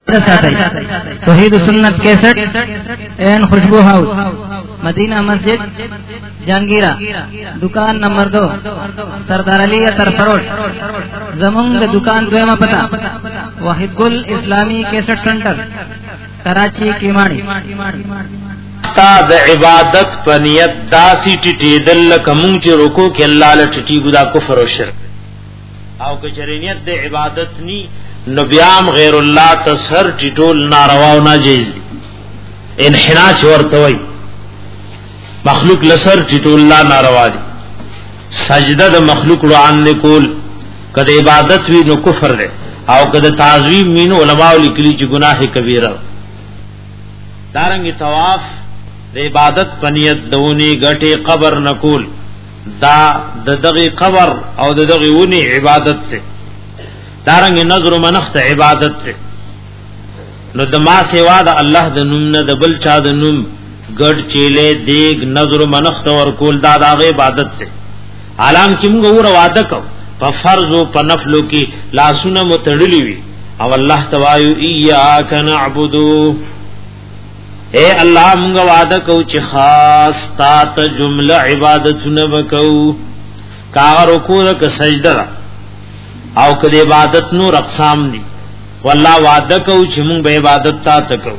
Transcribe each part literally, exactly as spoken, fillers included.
توحید سنت کیسٹ این خوشبو ہاؤس مدینہ مسجد جہانگیرہ دکان نمبر دو سردار علی اتر فروش زمونگ دکان دویمہ پتہ واحد گل اسلامی کیسٹ سنٹر کراچی کیماڑی تا د عبادت پنیت داسی ټټی دل کمون چې رکو کې الله ل ټټی ګدا کفر او شرک او کچرینیت د عبادت نی نو بیام غیر الله تسر ټټول ناروا او ناجیز انحنا چورته وای مخلوق لسر ټټول لا ناروا دي سجده د مخلوق روان نکول کله عبادت وی نو کفر ده او کله تعظیم مين علماء لیکلي چې گناه کبیره دارنګ طواف د عبادت پنیت دونی غټي قبر نکول دا د دغه قبر او د دغه ونی عبادت سے دارنګ نظر منخت عبادت سے نو د ما سیوا د الله د نوم نه د بل چا د نوم ګډ چيله دیګ نظر منخت ور کول دا د عبادت سے عالم چې موږ ور واده کو په فرض او په نفلو کې لاسونه متړلی وي او الله توایو ایاک نعبدو اے الله موږ وعده کو چې خاص تا ته جمله عبادتونه وکاو کاغه رکوع ک سجده او کله عبادت نو اقسام دي والله وعده کو چې موږ به عبادت تا ته کو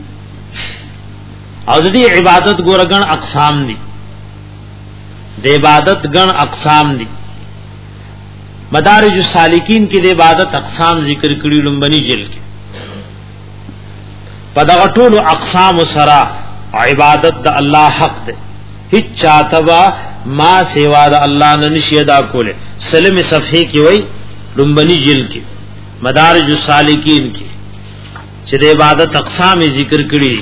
او د دې عبادت ګورګن اقسام دي د عبادت ګن اقسام دي مدارج السالکین کې د عبادت اقسام ذکر کړي لومبني جلد کې پدغه ټول اقسام سرا عبادت د الله حق ده هیڅ چاتبا ما سیوا د الله نه نشي ادا کوله سلم صفحه کې وای لومبني جلد کې مدارج السالکین کې چې د عبادت اقسام ذکر کړي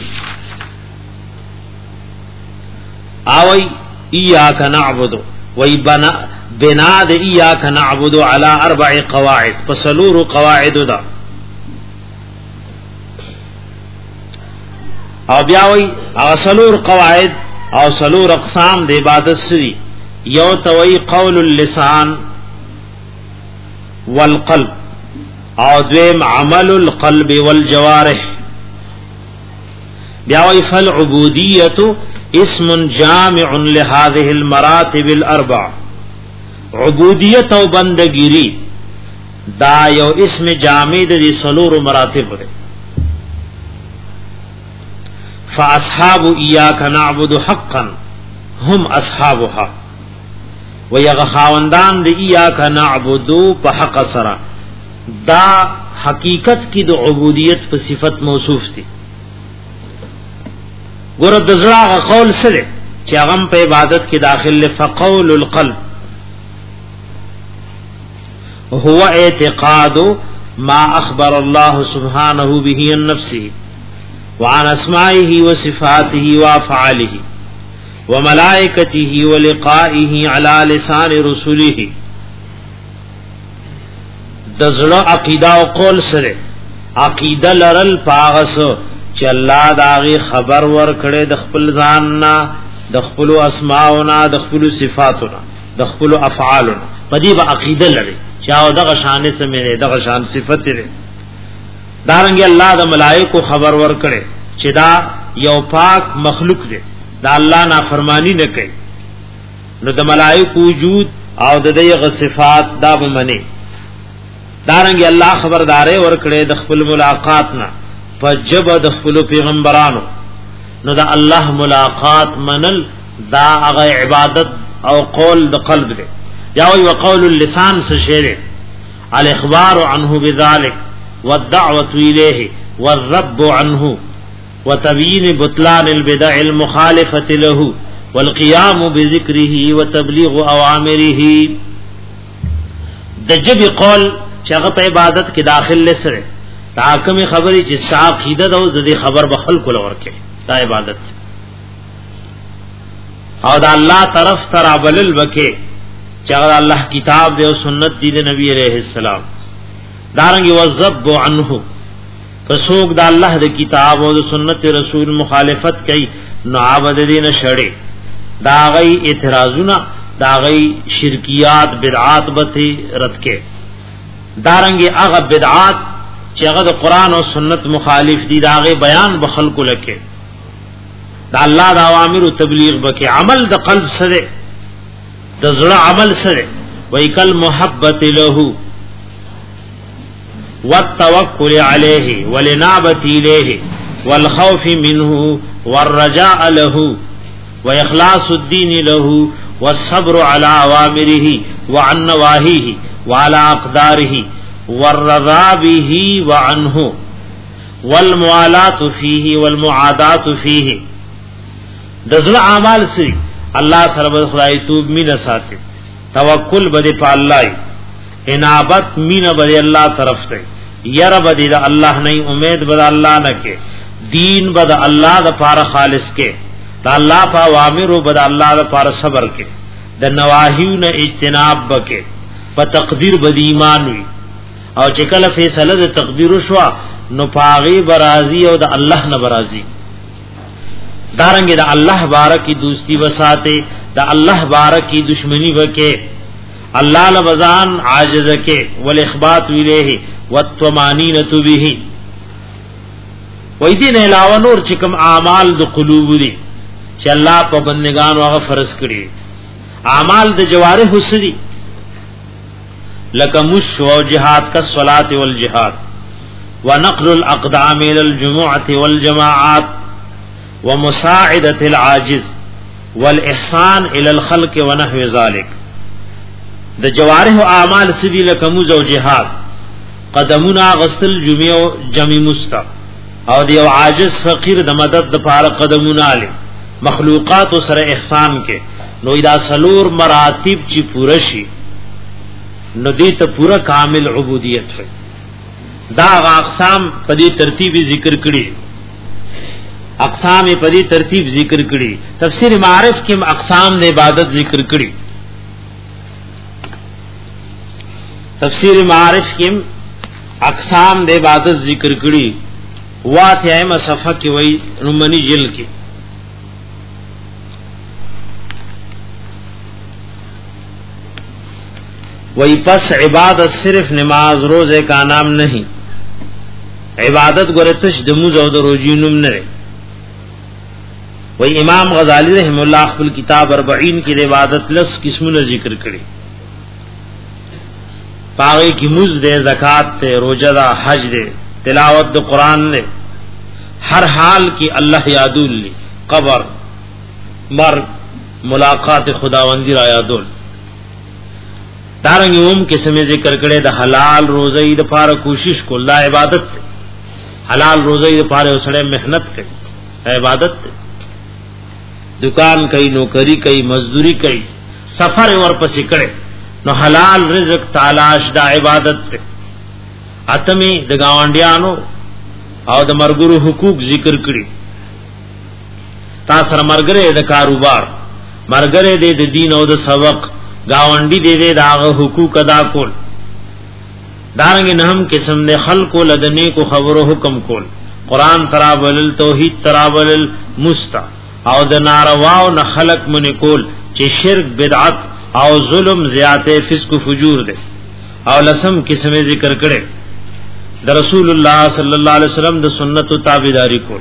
اوي اياک نعبد وای بنا بنا د اياک نعبد على اربع قواعد فسلور قواعد ده او بیاوی اصلور قواعد او سلور اقسام د عبادت سری یو توي قول اللسان والقلب او دویم عمل القلب والجوارح بیاوی فالعبودیت اسم جامع لهذه المراتب الاربع عبودیت او بندگیری دا یو اسم جامع د سلور مراتب ده فاصحاب اياك نعبد حقا هم اصحابها ويغخاوندان د اياك نعبد په حق سره دا حقیقت کی د عبودیت په صفت موصوف دي ګور د زړه قول سره چې هغه په عبادت کې داخل فقول القلب هو اعتقاد ما اخبر الله سبحانه به عن نفسه وعن اسمائه وصفاته وافعاله وملائكته ولقائه على لسان رسله دزړه عقیده او قول سره عقیده لرل پاغس چې الله داغي خبر ور کړي د خپل ځان نه د خپل اسماءونه د خپل صفاتونه د خپل افعالونه پدې به عقیده لري چې او دغه شان سمې دغه شان صفت لري دارنګ الله د ملائکو خبر ور کړي چې دا یو پاک مخلوق دی دا الله نافرمانی نه کوي نو د ملائکو وجود او د دغه صفات دا به منی دارنګ الله خبرداري ور کړي د خپل ملاقات نه فجب د خپل پیغمبرانو نو دا الله ملاقات منل دا هغه عبادت او قول د قلب دی یا وی وقول اللسان سشره الاخبار عنه بذلك والدعوة إليه والرب عنه وتبيين بطلان البدع المخالفة له والقيام بذكره وتبليغ أوامره دجب قول چغه په عبادت کې داخل لسره تاکم خبري چې عقیده او د خبر بخل کول ورکه دا عبادت او دا الله طرف ترابل وکي چغه الله کتاب دی او سنت دی نبی عليه السلام دارنګ وذب عنه کڅوګ د الله د کتاب او د سنت رسول مخالفت کوي نو عبادت دین شړې دا غي اعتراضونه دا غي شرکیات بدعات به رد کې دارنګ هغه بدعات چې هغه د قران او سنت مخالف دي داغه بیان بخلق لکه دا الله د اوامر او تبلیغ بکې عمل د قلب سره د زړه عمل سره ویکل محبت له والتوکل علیه والانابه الیه والخوف منه والرجاء له واخلاص الدين له والصبر على اوامره وعن نواهيه وعلى اقداره والرضا به وعنه والموالات فيه والمعادات فيه دزل اعمال سری الله سره خدای توب مینه ساتي توکل بده په الله انابت مینه بده الله طرف ته ير بده الله نه امید بده الله نه کې دین بده الله د پاره خالص کې د الله په اوامر بده الله د پاره صبر کې د نواهیو نه اجتناب بکې په تقدیر بده ایمان وي او چې کله فیصله د تقدیر شوا نو پاغي برازي او د الله نه برازي دارنګ د الله بارکی دوستی وساته د الله بارکی دشمنی وکي الله لبزان عاجز کې والاخبات الیه والطمانینه به وې دین علاوه نور چې کوم اعمال د قلوب دي چې الله په بندگان هغه فرض کړی اعمال د جوارح حسدي لك مش و جهاد كالصلاة والجهاد ونقل الأقدام إلى الجمعة والجماعات ومساعدة العاجز والإحسان إلى الخلق ونحو ذلك د جوارح اعمال سدي لك مز و جهاد قدمنا غسل جميع جمع مستا او دی عاجز فقیر د مدد د پاره قدمنا له مخلوقات سره احسان کې نو ادا سلور مراتب چې پوره شي نو دې ته پورا کامل عبودیت ہے دا اقسام په دې ترتیب ذکر کړي اقسام په دې ترتیب ذکر کړي تفسیر معارف کې اقسام د عبادت ذکر کړي تفسیر معارف کې اقسام د عبادت ذکر کړي واتیایم صفحه کې وای رومنی جلد کې وہی پس عبادت صرف نماز روزے کا نام نہیں عبادت گرتش دموز او دروجینم نہ وہی امام غزالی رحم اللہ خپل کتاب اربعین کی عبادت لس قسمونه ذکر کړي پاوی کی مز دے زکات تے روزہ دا حج دے تلاوت د قران نے ہر حال کی اللہ یادول لی قبر مر ملاقات خداوندی را یادول دارنګ اوم کې سمې ذکر کړي د حلال روزي د پاره کوشش کول دا عبادت ده حلال روزي د پاره وسړی مهنت کوي عبادت ده دکان کوي نوکری کوي مزدوری کوي سفر ورپسې کړي نو حلال رزق تلاش دا عبادت ده اتمه د گاونډیانو او د مرګرو حقوق ذکر کړي تا سره مرګره د کاروبار مرګره د دین او د سبق گاونډي دې دې داغه حقوق ادا کول دارنګ نهم قسم نه خلق لدنی کو خبرو حکم کول قران ترابل توحید ترابل مستا او د ناروا او نه خلق من کول چې شرک بدعت او ظلم زیاته فسق فجور دے او لسم قسمه ذکر کړي د رسول الله صلی الله علیه وسلم د سنت او تابعداری کول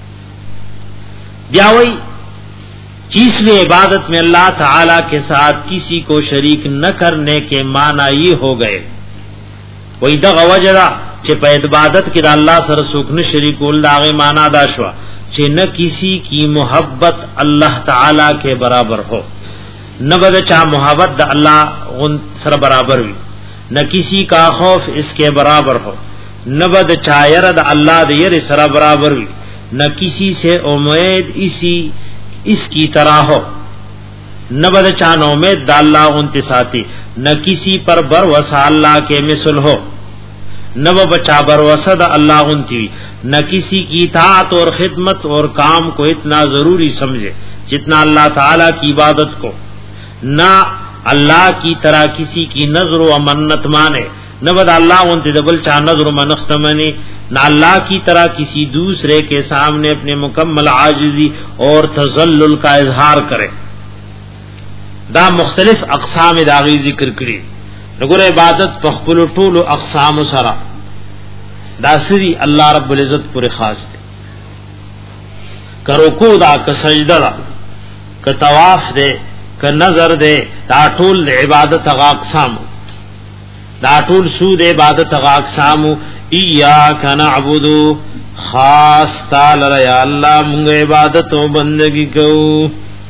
بیا وی چیز میں عبادت میں اللہ تعالی کے ساتھ کسی کو شریک نہ کرنے کے معنی یہ ہو گئے وہی دغه وجدا چې په عبادت کې د الله سره څوک نه شریکول داغه معنی دا شو چې نه کسی کی محبت اللہ تعالی کے برابر ہو نہ بد چا محبت د الله سره برابر وي نہ کسی کا خوف اس کے برابر ہو نہ بد چا ير د الله د ير سره برابر وي نہ کسی سے امید اسی اس کی طرح ہو نہ بد چانو میں داللہ انت ساتھی نہ کسی پر بروسا اللہ کے مثل ہو نہ بچا بروسد اللہ انتی نہ کسی کی اطاعت اور خدمت اور کام کو اتنا ضروری سمجھے جتنا اللہ تعالی کی عبادت کو نہ اللہ کی طرح کسی کی نظر و منت مانے نہ بد اللہ انتی دبل چا نظر و منخت مانے نہ اللہ کی طرح کسی دوسرے کے سامنے اپنے مکمل عاجزی اور تذلل کا اظہار کرے دا مختلف اقسام داغی ذکر کړي نګور عبادت په خپل ټولو اقسام سره دا سری الله رب العزت پورې خاص دی. که رکوع دا که سجده دا که طواف دی که نظر دی دا ټول عبادت هغه اقسام دا ټول سود عبادت هغه اقسام. ایاک نعبد خاص تعالی یا الله مونږ عبادت او بندگی کوو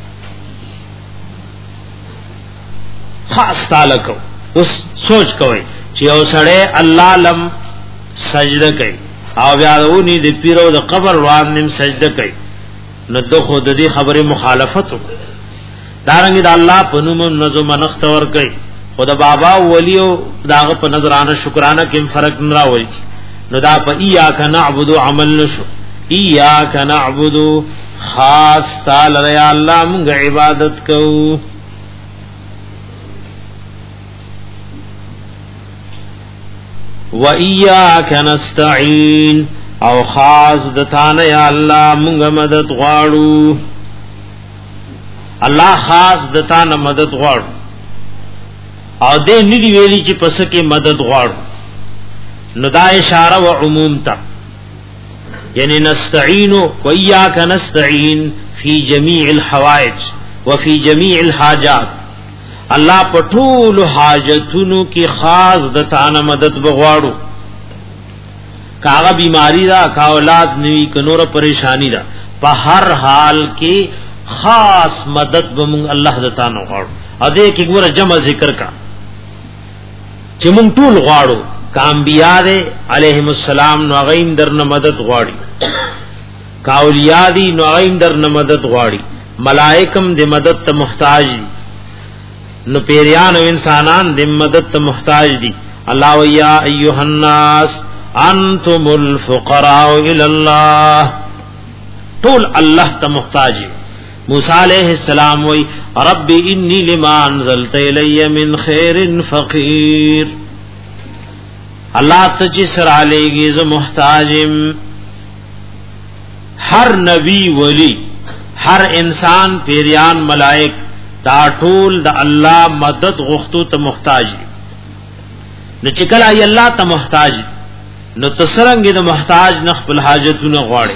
خاص تعالی کو. اوس سوچ کوئ چې او سړی الله لم سجده کوي او بیا ونی د پیرو د قبر وړاندې سجده کوي نو د خود دې خبره مخالفت دارنګ د الله په نوم نظم نختور کوي خدا بابا ولیو داغه په نظرانه شکرانه کې فرق نه راوړي نو دا په ایاک نعبد عمل نشو. ایاک نعبد خاص تعالی یا الله موږ عبادت کوو. و ایاک نستعین او خاص دتانه یا الله موږ مدد غواړو. الله خاص دتانه مدد غواړو او دې ندی ویلي چې پس کې مدد غواړو نو دا اشاره و عموم تا یعنی نستعین و ایاک نستعین فی جمیع الحوائج وفي جميع الحاجات. الله پټول حاجتونو کې خاص د تانه مدد بغواړو. کاغه بیماری دا کا اولاد نوی کنور پریشانی دا په هر حال کې خاص مدد بم الله د تانه غواړو. ا دې کې ګوره جمع ذکر کا چې مونږ ټول غواړو کانبیاء علیهم السلام نو غیم درنه مدد غواړي کاولیاء دی نو غیم درنه مدد غواړي ملائکم دې مدد ته محتاج دي نو پیریان او انسانان دې مدد ته محتاج دي. الله ویا ایها الناس انتم الفقراء الى الله طول الله ته محتاج. موسی علیہ السلام وی رب انی لما انزلت الی من خیر فقیر. اللہ تجی سر علیگی ز محتاجم. ہر نبی ولی ہر انسان پیریان ملائک دا ټول دا اللہ مدد غختو تا محتاج دی. نو چکل آئی اللہ تا محتاج دی نو تسرنگی دا محتاج نخبل حاجتو نغواڑی.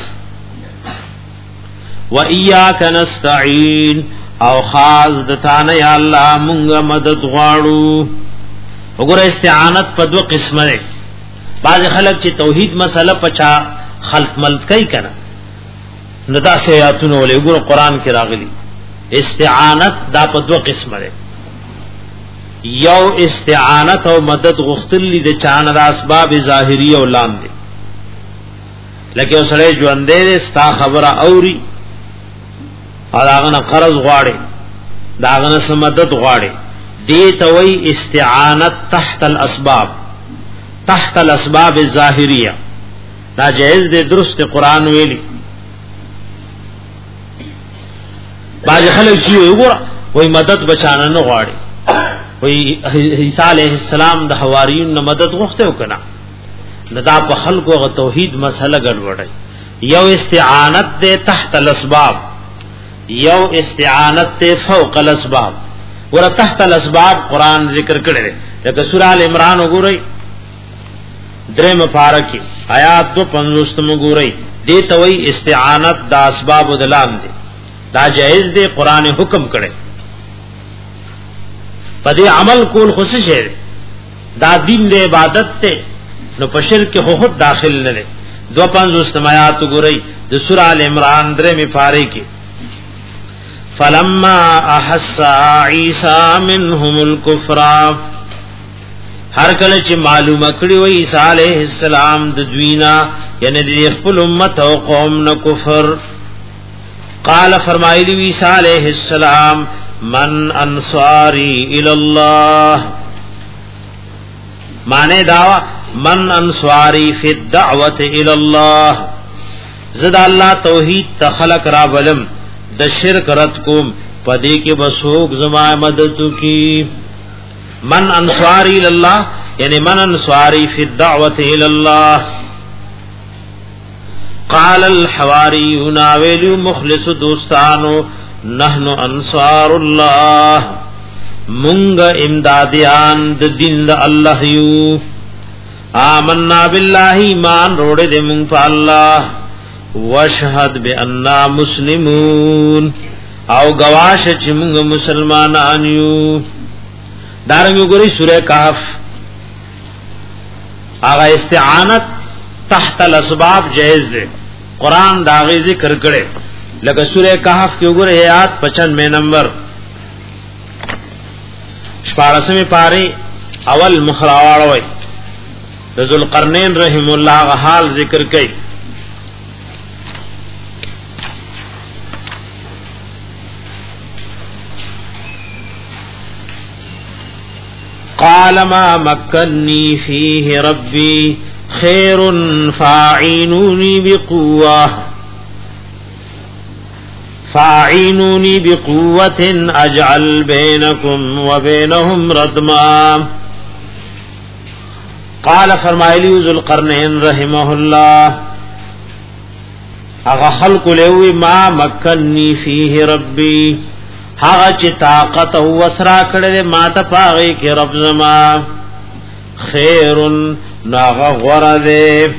وَإِيَّاكَ نَسْتَعِينُ او خاص دتانه یا الله مونږه مدد غواړو. وګوره استعانت په دوه قسمه ده. بعض خلک چې توحید مسله پچا خلق ملت کوي کنه نو دا سیاتونه ولې وګوره قران کې راغلي استعانت دا په دوه قسمه ده. یو استعانت او مدد غختل د چانه د اسباب ظاهری او لاندې لکه اوسړې ژوندې ستا خبره اوري داغنه قرض غواړي داغنه سمدد غواړي دې ته وی استعانت تحت الاسباب تحت الاسباب الظاهریه دا جائز دې درست قران ویلي. باج خلک چې وګوره وای مدد بچانه نه غواړي وای عیسی علیہ السلام د حواریون مدد غوښته وکړه ندا په خلکو غ توحید مسله ګډوډي. یو استعانت دې تحت الاسباب یو استعانت ته فوق الاسباب. ور تحت الاسباب قران ذکر کړي لکه سورہ ال عمران وګورئ درې مفارقه آیات دو پنځوستم وګورئ دې ته وی استعانت د اسباب دلان دي دا جائز دي قران حکم کړي. پدې عمل کول خصوص ہے دا دین د عبادت ته نو په شرک خو خود داخل نه لري. دو پنځوستم آیات وګورئ د سورہ ال عمران درې مفارقه فلما احس عیسی منهم الكفر هر کله چې معلومه کړی و عیسی علیہ السلام د دوینا یعنی د خپل امت او قوم نه کفر قال فرمایلی عیسی علیہ السلام من انصاری الی الله معنی دا من انصاری فی الدعوه الی الله زد الله توحید تخلق را بلم د شرک رد کوم پدې کې بسوک زما مدد کی. من انصاری الله یعنی من انصاری فی الدعوه الی الله. قال الحواریون ویلو مخلص دوستانو نحن انصار الله مونږ امدادیان د دین د الله یو. آمنا بالله ایمان روڑے دے مونږ په الله واشهد بأننا مسلمون او گواش چې مونږ مسلمانان یو. دارنګ ګوري سورہ کهف هغه استعانت تحت الاسباب جائز ده قران داغه ذکر کړي لکه سورہ کهف کې وګوره آیات پچانوے نمبر شپارسمه پاره اول مخراواړ وای د ذوالقرنین رحم الله حال ذکر کړي. قال ما مكنني فيه ربي خير فاعينوني بقوة فاعينوني بقوة أجعل بينكم وبينهم ردما. قال فرمایلی ذو القرنین رحمه الله اغه خلق له ما مكنني فيه ربي هغه چې طاقت او وسرا کړل ما ته پاغي کې رب زما خیرن ناغه غرده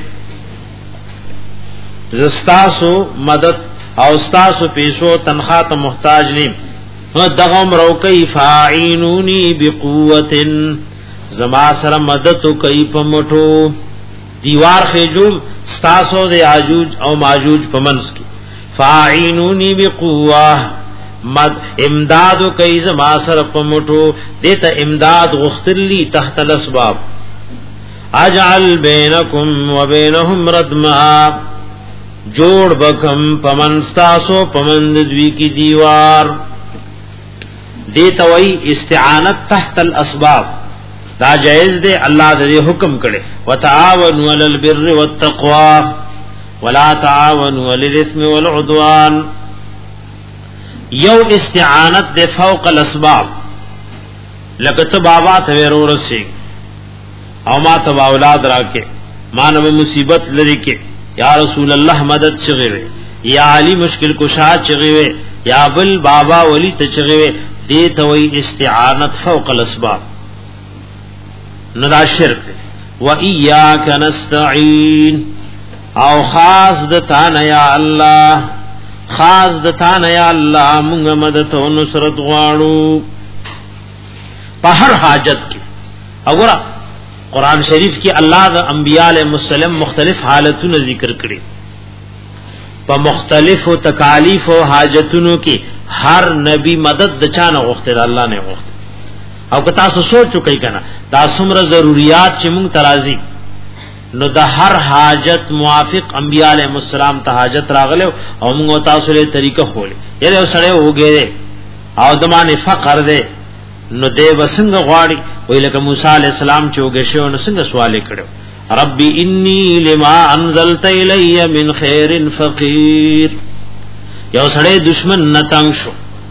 زستاسو مدد او استاسو پیسو تنخواه ته محتاج نیم دغه مرو کوي فاعینونی بقوه زما سره مدد کوي په مټو دیوار خېجوم استاسو د یاجوج او ماجوج په منس کې فاعینونی بقوه مد امداد کوي زما سره په مټو دته امداد غختلی تحت الاسباب اجعل بینکم وبینهم ردما جوړ بکم پمنستاسو پمند دوی کی دیوار دته وی استعانت تحت الاسباب دا جائز دے اللہ دے حکم کرے وتعاونوا علی البر والتقوى ولا تعاونوا علی الاثم والعدوان. یو استعانت دے فوق الاسباب لکت بابا تھویرو رسی او ما تب اولاد راکے مانو مصیبت لرکے یا رسول اللہ مدد چغیوے یا علی مشکل کشا چغیوے یا بل بابا ولی تچغیوے دیتا وی استعانت فوق الاسباب ندا شرک و ایاک نستعین او خاص دتانا یا اللہ خاص دتانا یا اللہ مونږ مدد او نصرت غواړو په هر حاجت کې. وګوره قرآن شریف کې الله د انبیاء علیهم السلام مختلف حالتونه ذکر کړي په مختلفو تکالیف او حاجتونو کې هر نبی مدد د چانه غوښته الله نه غوښته. او که تاسو سوچو کوي کنه دا څومره ضرورت چې مونږ ترازی نو د هر حاجت موافق انبیاء علیهم السلام ته حاجت راغله او موږ تاسو له طریقه خولې یله سره وګره او دمانه فقر ده نو دې وسنګ غواړي وی لکه موسی علیہ السلام چې وګښو نو څنګه سوال کړو ربي انی لما انزلت الی من خیر فقیر. یو سره دشمن نتنګ شو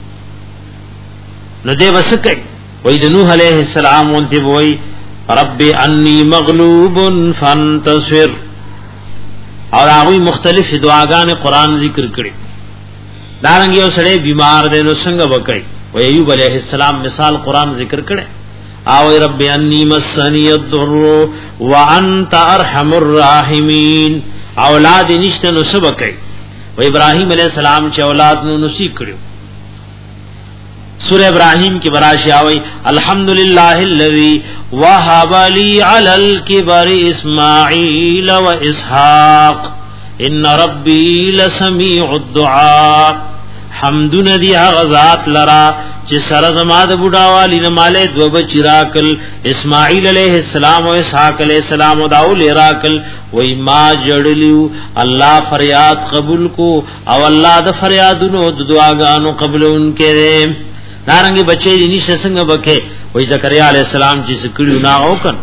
نو دې وسکه وی د نوح علیہ السلام ونته وی رب انی مغلوب فانتصر اور هغه مختلف دعاګانې قران ذکر کړي. دارنګ یو سړی بیمار دی نو څنګه وکړي و ایوب علیہ السلام مثال قران ذکر کړي او رب انی مسنی الضر وانت ارحم الراحمین اولاد نشته نو څه وکړي و ابراهیم علیہ السلام چې اولاد نو نصیب کړو. سورہ ابراہیم کی براشی آوئی الحمدللہ الذی وہب لی علی الکبر اسماعیل و اسحاق ان ربی لسمیع الدعاء. حمدن دی غزات لرا چی سرزماد بڑاوالی نمالے دو بچی راکل اسماعیل علیہ السلام و اسحاق علیہ السلام و داول راکل وی ما جڑلیو اللہ فریاد قبول کو او اللہ دا فریادنو دعاگانو قبل ان کے دے. دارنګي بچي دي نشه څنګه بکه وای زکریا علی السلام چې سکړیو نا او کن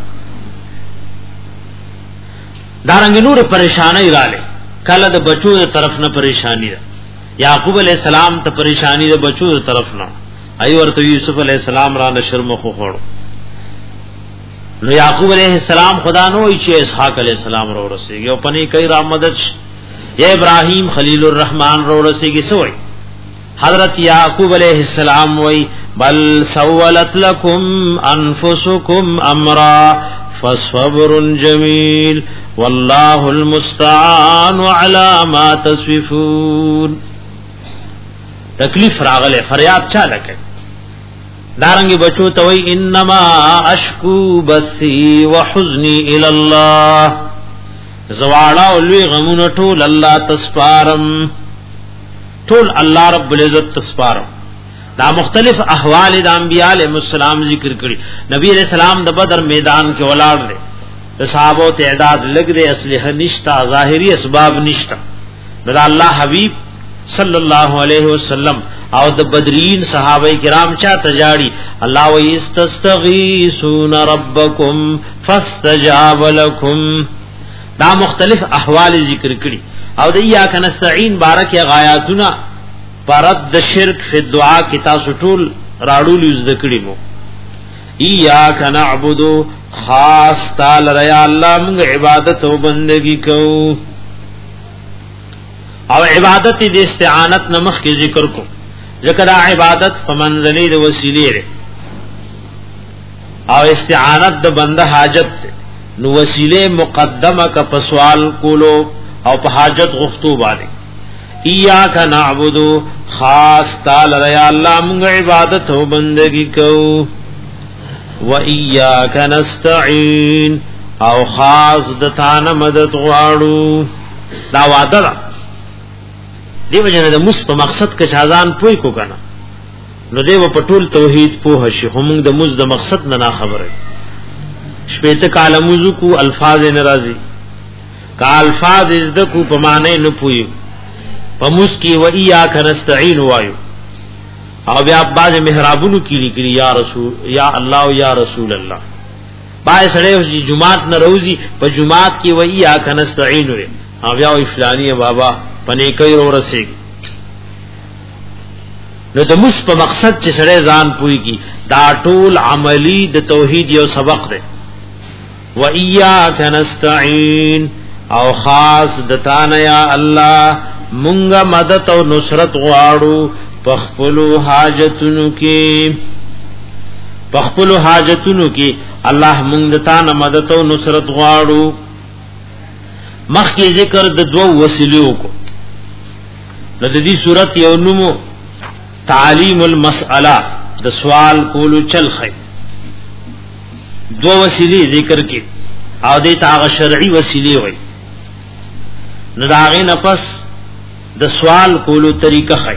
دارنګ نور پریشانای رااله کله د بچو تر طرف نه پریشانی ده یعقوب علی السلام ته پریشانی ده بچو تر طرف نه ای ورته یوسف علی السلام را نشر مخ خوړو نو یعقوب علیہ السلام خدا نو چې اسحاق علیہ السلام رو رسیږي او پنی کای را مدد یا ابراہیم خلیل الرحمن رو رسیږي سوئی حضرت یعقوب علیہ السلام وی بل سولت لکم انفسکم امرا فصبر جميل والله المستعان على ما تصفون. تکلیف راغله فریاد چا لکه دارنګي بچو ته وای انما اشکو بثي وحزني الى الله زواړه ولوي غمونه ټول الله تسپارم ټول الله رب العزت تسپارم. دا مختلف احوال د انبیاء علیهم السلام ذکر کړي. نبی علیہ السلام د بدر میدان کې ولاړ دي د صحابه تعداد لګ دي اسلحه نشتا ظاهري اسباب نشتا. دا الله حبیب صلی الله علیه وسلم او د بدرین صحابه کرام چا تجاړي الله و استستغیثون ربکم فاستجاب لكم. دا مختلف احوال ذکر کړي او د یا کنستعين بارک غایاتنا پرد شرک فی الدعاء کی تاسو ټول راړول یز دکړي مو. ایاک نعبد خاص تعالی ریا الله موږ عبادت او بندگی کوو او عبادت دې استعانت نمخ کې ذکر کو ذکر عبادت په منزلې د وسیلې او استعانت د بنده حاجت نو وسیله مقدمه کا په سوال کولو او په حاجت غفتو باندې. ایاک نعبد خاص تعالی ریا الله موږ عبادت او بندگی کوو و ایاک نستعين او خاص د تانه مدد غواړو. دا وعده دیو جن د مس په مقصد کې شازان پوي کو کنه نو دیو په ټول توحید په هشي هم د مس د مقصد نه خبره شپته کالموزو کو الفاظ ناراضي کا الفاظ از د کو په معنی نه پوي په مس کې و ایاک نستعين وایو او بیا باز محرابونو کې لیکلي یا رسول یا الله او یا رسول الله. بای سره جمعات نه روزي په جمعات کې و ایاک نستعين وي او بیا فلانی بابا پنه کوي ورسېږي. نو د مس په مقصد چې سره ځان پوي کی دا ټول عملی د توحید یو سبق دی. و ایاک نستعين او خاص دتان یا الله مونږه مدد او نصرت غواړو پخپلو حاجتونو کې پخپلو حاجتونو کې الله مونږ دتان مدد او نصرت غواړو. مخکې ذکر د دوو وسیلو کو د دې صورت یو نومو تعلیم المسأله د سوال کولو چل خی دو وسیلې ذکر کې او د تاغ شرعي وسیلې وای نو داغه نفس د سوال کولو طریقه خی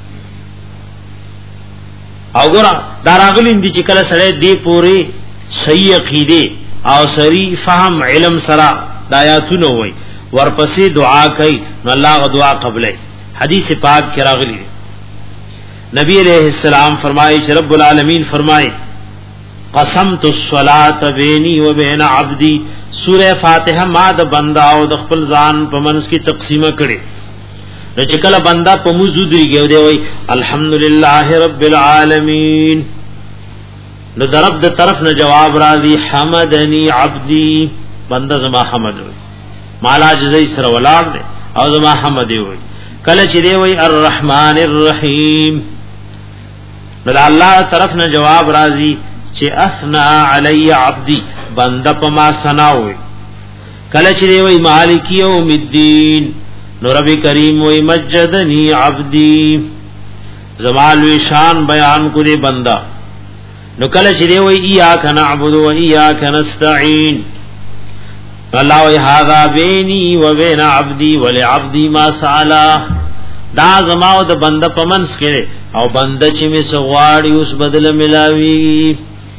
او ګره داراغلین دي چې کله سره دی پوری صحیح عقیده او صحیح فهم علم سره دایاتونه وای ورپسې دعا کوي نو الله دعا قبلای. حدیث پاک کې راغلی نبی علیہ السلام فرمایي چې رب العالمین فرمایي قسمت الصلاة بیني وبین عبدي. سورہ فاتحه ما د بندا او د خپل ځان په منځ کې تقسیمه کړي. نو چې کله بندا په موجود دیږي دی وای الحمدلله رب العالمین نو درب د طرف نه جواب راځي حمدنی عبدي بندا زما حمد وای مالا جزای سره ولاړ دی او زما حمد وای. کله چې دی وای الرحمن الرحیم نو الله طرف نه جواب راځي چې اثنا علی عبدی بنده په ما ثنا وای. کله چې دی وای مالک یوم الدین نو رب کریم وای مجدنی عبدی زمال شان بیان کو دی بندا. نو کله چې دی وای ایاک نعبد و ایاک نستعين الله وی هذا بیني و بین عبدی ولعبدی ما سالا. دا زما او د بنده پمنس کړي او بنده چې می سغواړي اوس بدل ملاوي.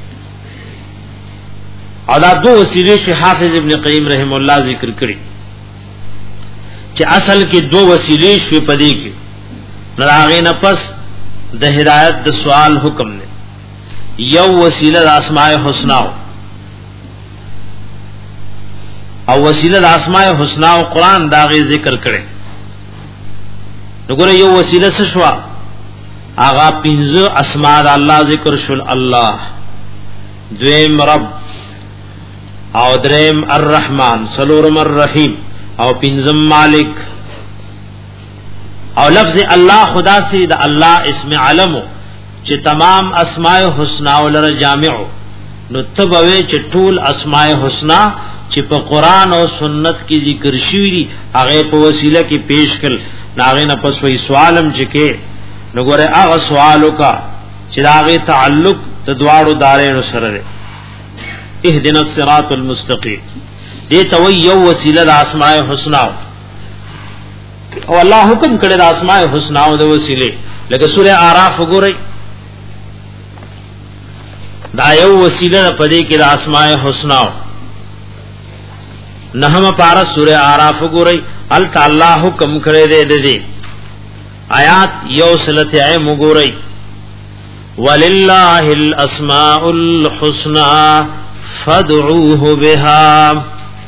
او دا دو وسیلې چې حافظ ابن قیم رحم الله ذکر کړي چې اصل کې دو وسیلې شوي پدې کې راغې نه پس د هدایت د سوال حکم نه. یو وسیله د اسماء الحسنا او وسیله د اسماء الحسنا او قران دا غي ذکر کړي. وګوره یو وسیله څه شو هغه پنځه اسماء د الله ذکر شول الله دویم رب او دریم الرحمن سلورم الرحیم او پنځم مالک او لفظ الله خدا سے د الله اسم علم چې تمام اسماء الحسنا ولر جامع نو تبوي چې ټول اسماء الحسنا چې په قران او سنت کې ذکر شوی دي هغه په وسیله کې پیش کړل ناغه نه پس وی سوالم چې کې نو ګوره هغه سوالو کا چې هغه تعلق د دواړو دارینو سره دی اهدنا الصراط المستقيم دې ته وی یو وسیله د اسماء الحسنا او الله حکم کړی د اسماء الحسنا او د وسیله لکه سوره اعراف وګورئ دا یو وسیله په دې کې د اسماء الحسنا نحم پارا سورہ آراف گورئی ال تعالی حکم کرے دے دے دے آیات یو سلط اے مگورئی وللہ الاسماء الحسنى فادعوه بها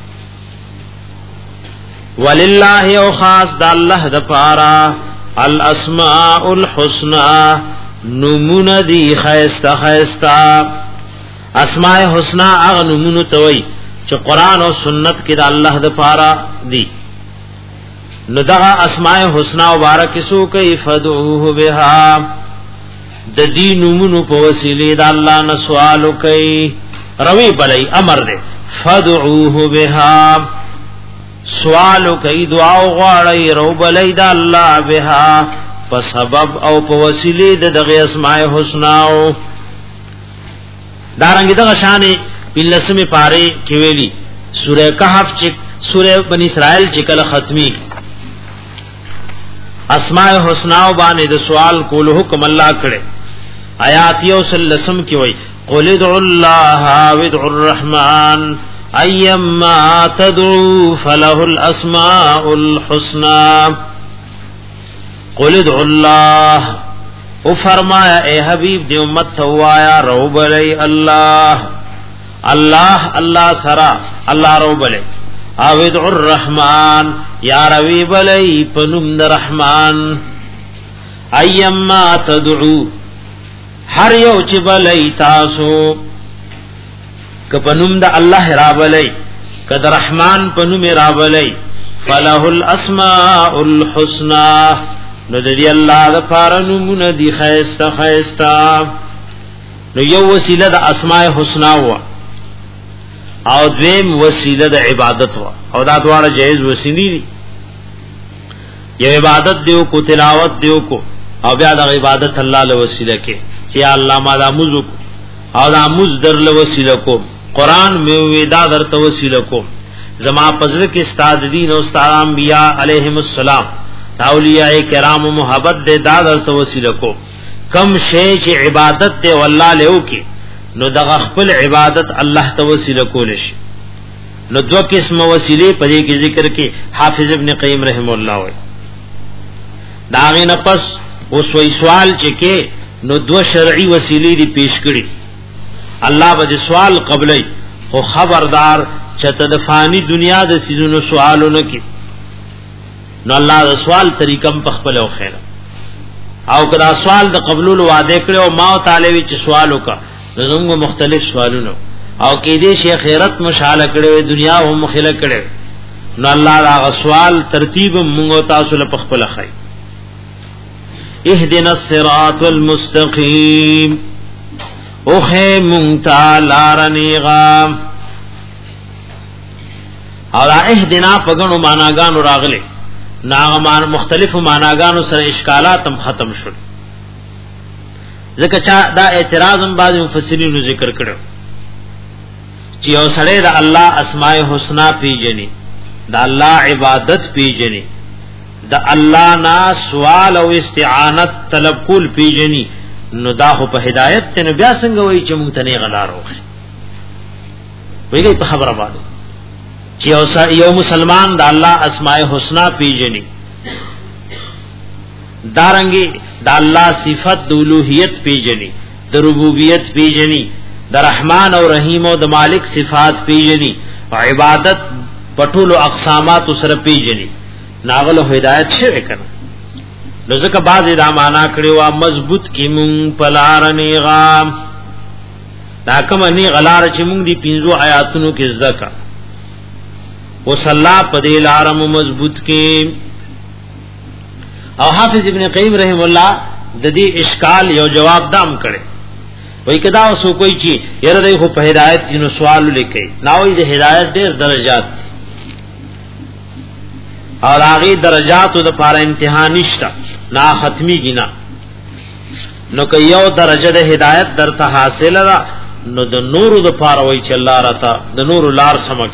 وللہ او خاص دا اللہ دا پارا الاسماء الحسنى نمون دی خیستا خیستا اسماء حسنى اغ نمون توئی چې قران او سنت کې د الله د پاره دي نو دغه اسماء الحسنا مبارک سو کوي فدعوه بها د دینونو په وسیله د الله نه سوال کوي روي بلای امر ده فدعوه بها سوال کوي دعا غواړي رو بلای د الله بها په سبب او په وسیله د دغه اسماء الحسنا او دارنګ دغه شانه بلسمه پاره کې ویلي سوره کهف چې سوره بنی اسرائیل چې کله ختمي اسماء الحسنا باندې د سوال کولو حکم الله کړي آیات یو سلسم کې وایي قل ادعوا الله وادعوا الرحمن ايما تدعوا فله الاسماء الحسنى قل ادعوا الله او فرمایا اے حبیب دی امت توایا رو بلی اللہ اللہ اللہ سرا اللہ رو بلی او ادعو الرحمن یا روی بلی پنم دا رحمان ایما تدعو ہر یو چی بلی تاسو کپنم دا اللہ را بلی کد رحمان پنم را بلی فلہ الاسماء الحسنى نو دی اللہ دا پارنو من دی خیستا خیستا نو یو وسیلہ دا اسماء حسنا ہوا او دویم وسیلہ دا عبادت ہوا او دا دوارا جائز وسیلی دی یو عبادت دیو کو تلاوت دیو کو او بیا دا عبادت اللہ لوسیلہ کے چیا اللہ ما دا مزو کو او دا مز در لوسیلہ کو قرآن میں ویدا در توسیلہ کو زما پزر کے استاد دین و استاد انبیاء علیہم السلام اولیاء کرام و محبت دے دادر توسیلہ کو کم شے چی عبادت دے واللہ لے اوکی نو دغه خپل عبادت الله توسیلہ کولش نو دو قسم وسیلے پدې کې ذکر کې حافظ ابن قیم رحم الله وای داغه نفس اوس وی سوال چې کې نو دو شرعي وسیلې دی پیش کړي الله به سوال قبلې خو خبردار چې د فانی دنیا د سيزونو سوالونه کې نو الله د سوال طریقم په خپل او خیر او کدا سوال د قبول وعده کړو ما تعالی چې سوال وکا زموږ مختلف سوالونه او کې دې شي خیرت مشاله کړو دنیا او مخله کړو نو الله دا سوال ترتیب موږ تاسو له خپل خیر اهدنا الصراط المستقيم او خې مونږ تعالی رنيغام او اهدنا پغنو معناګانو راغلي ناغمان مختلف معناګانو سره اشکالات هم ختم شول ځکه چې دا اعتراض هم بعض مفسرینو ذکر کړو چې یو سره د الله اسماء الحسنا پیژني د الله عبادت پیژني د الله نا سوال او استعانت طلب کول پیژني نو دا خو په هدایت ته نو بیا څنګه وایي چې مونږ ته نه غلارو وایي په خبره باندې چې یو مسلمان د الله اسماء الحسنا پیژني دارنګي د الله صفات د اولوہیت پیژني د ربوبیت پیژني د رحمان او رحیم او د مالک صفات پیژني او عبادت پټول او اقسامات سره پیژني ناغل هدایت شوه کنه نو ځکه بعض دا معنا کړي مضبوط کی مون پلارنی غام دا کوم نی غلار چې مونږ دی پنځو آیاتونو کې ذکر وصلا پدې لارم مضبوط کې او حافظ ابن قیم رحم الله د دې اشکال یو جواب دام کړي وای کدا اوسو کوئی چی یره دی خو په هدایت جنو سوال لیکي ناوې د هدایت ډېر درجات اور هغه درجات د لپاره امتحان نشته نا ختمي گینا نو که یو درجه د هدایت درته حاصل را نو د نور د لپاره وای چې الله راته د نور لار سمک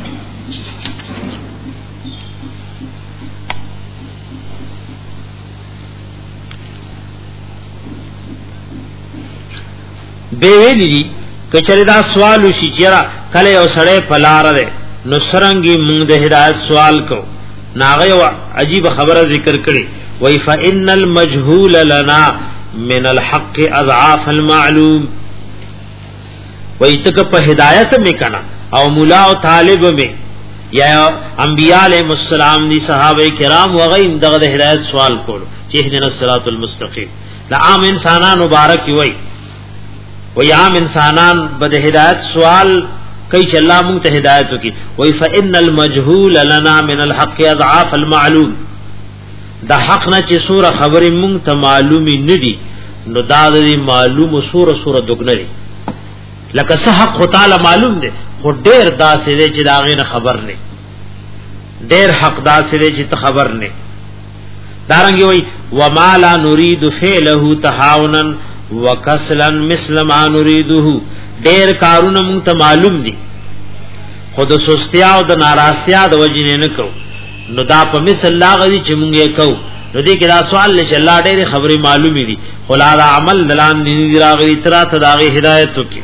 به ویلی کچری دا سوال شي چیرې کله یو سړی پلار ده نو سرنګي موږ د هدایت سوال کو ناغه یو عجیب خبره ذکر کړي وای فإن المجهول لنا من الحق اضعاف المعلوم وای تک په هدایت می کنا او مولا او طالب می یا انبیاء علیهم السلام دي صحابه کرام وغیم دغه د هدایت سوال کولو چې اهدنا الصراط المستقیم لا عام انسانان مبارک وای وی عام انسانان بد ہدایت سوال کئی چ اللہ مونږ ته ہدایت وکي وی فإن المجهول لنا من الحق اضعاف المعلوم دا حق نه چې سوره خبرې مونږ ته معلومی ندي نو دا دې معلوم سوره سوره دغنري لکه صح حق تعالی معلوم دي خو ډیر داسې دي چې دا غي نه خبر نه ډیر حق داسې دي چې خبر نه دارنګ وی وما لا نريد فعله تهاونا وکسلا مثل ما نريده ډیر کارونه مونږ ته معلوم دي خود سستیا او د ناراستیا د وجې نه کو نو دا په مثل الله غوي چې مونږ یې کو نو دې کې دا سوال چې الله ډېر خبرې معلومې دي خلا دا عمل دلان دي راغلي ترا ته داغه هدایت وکي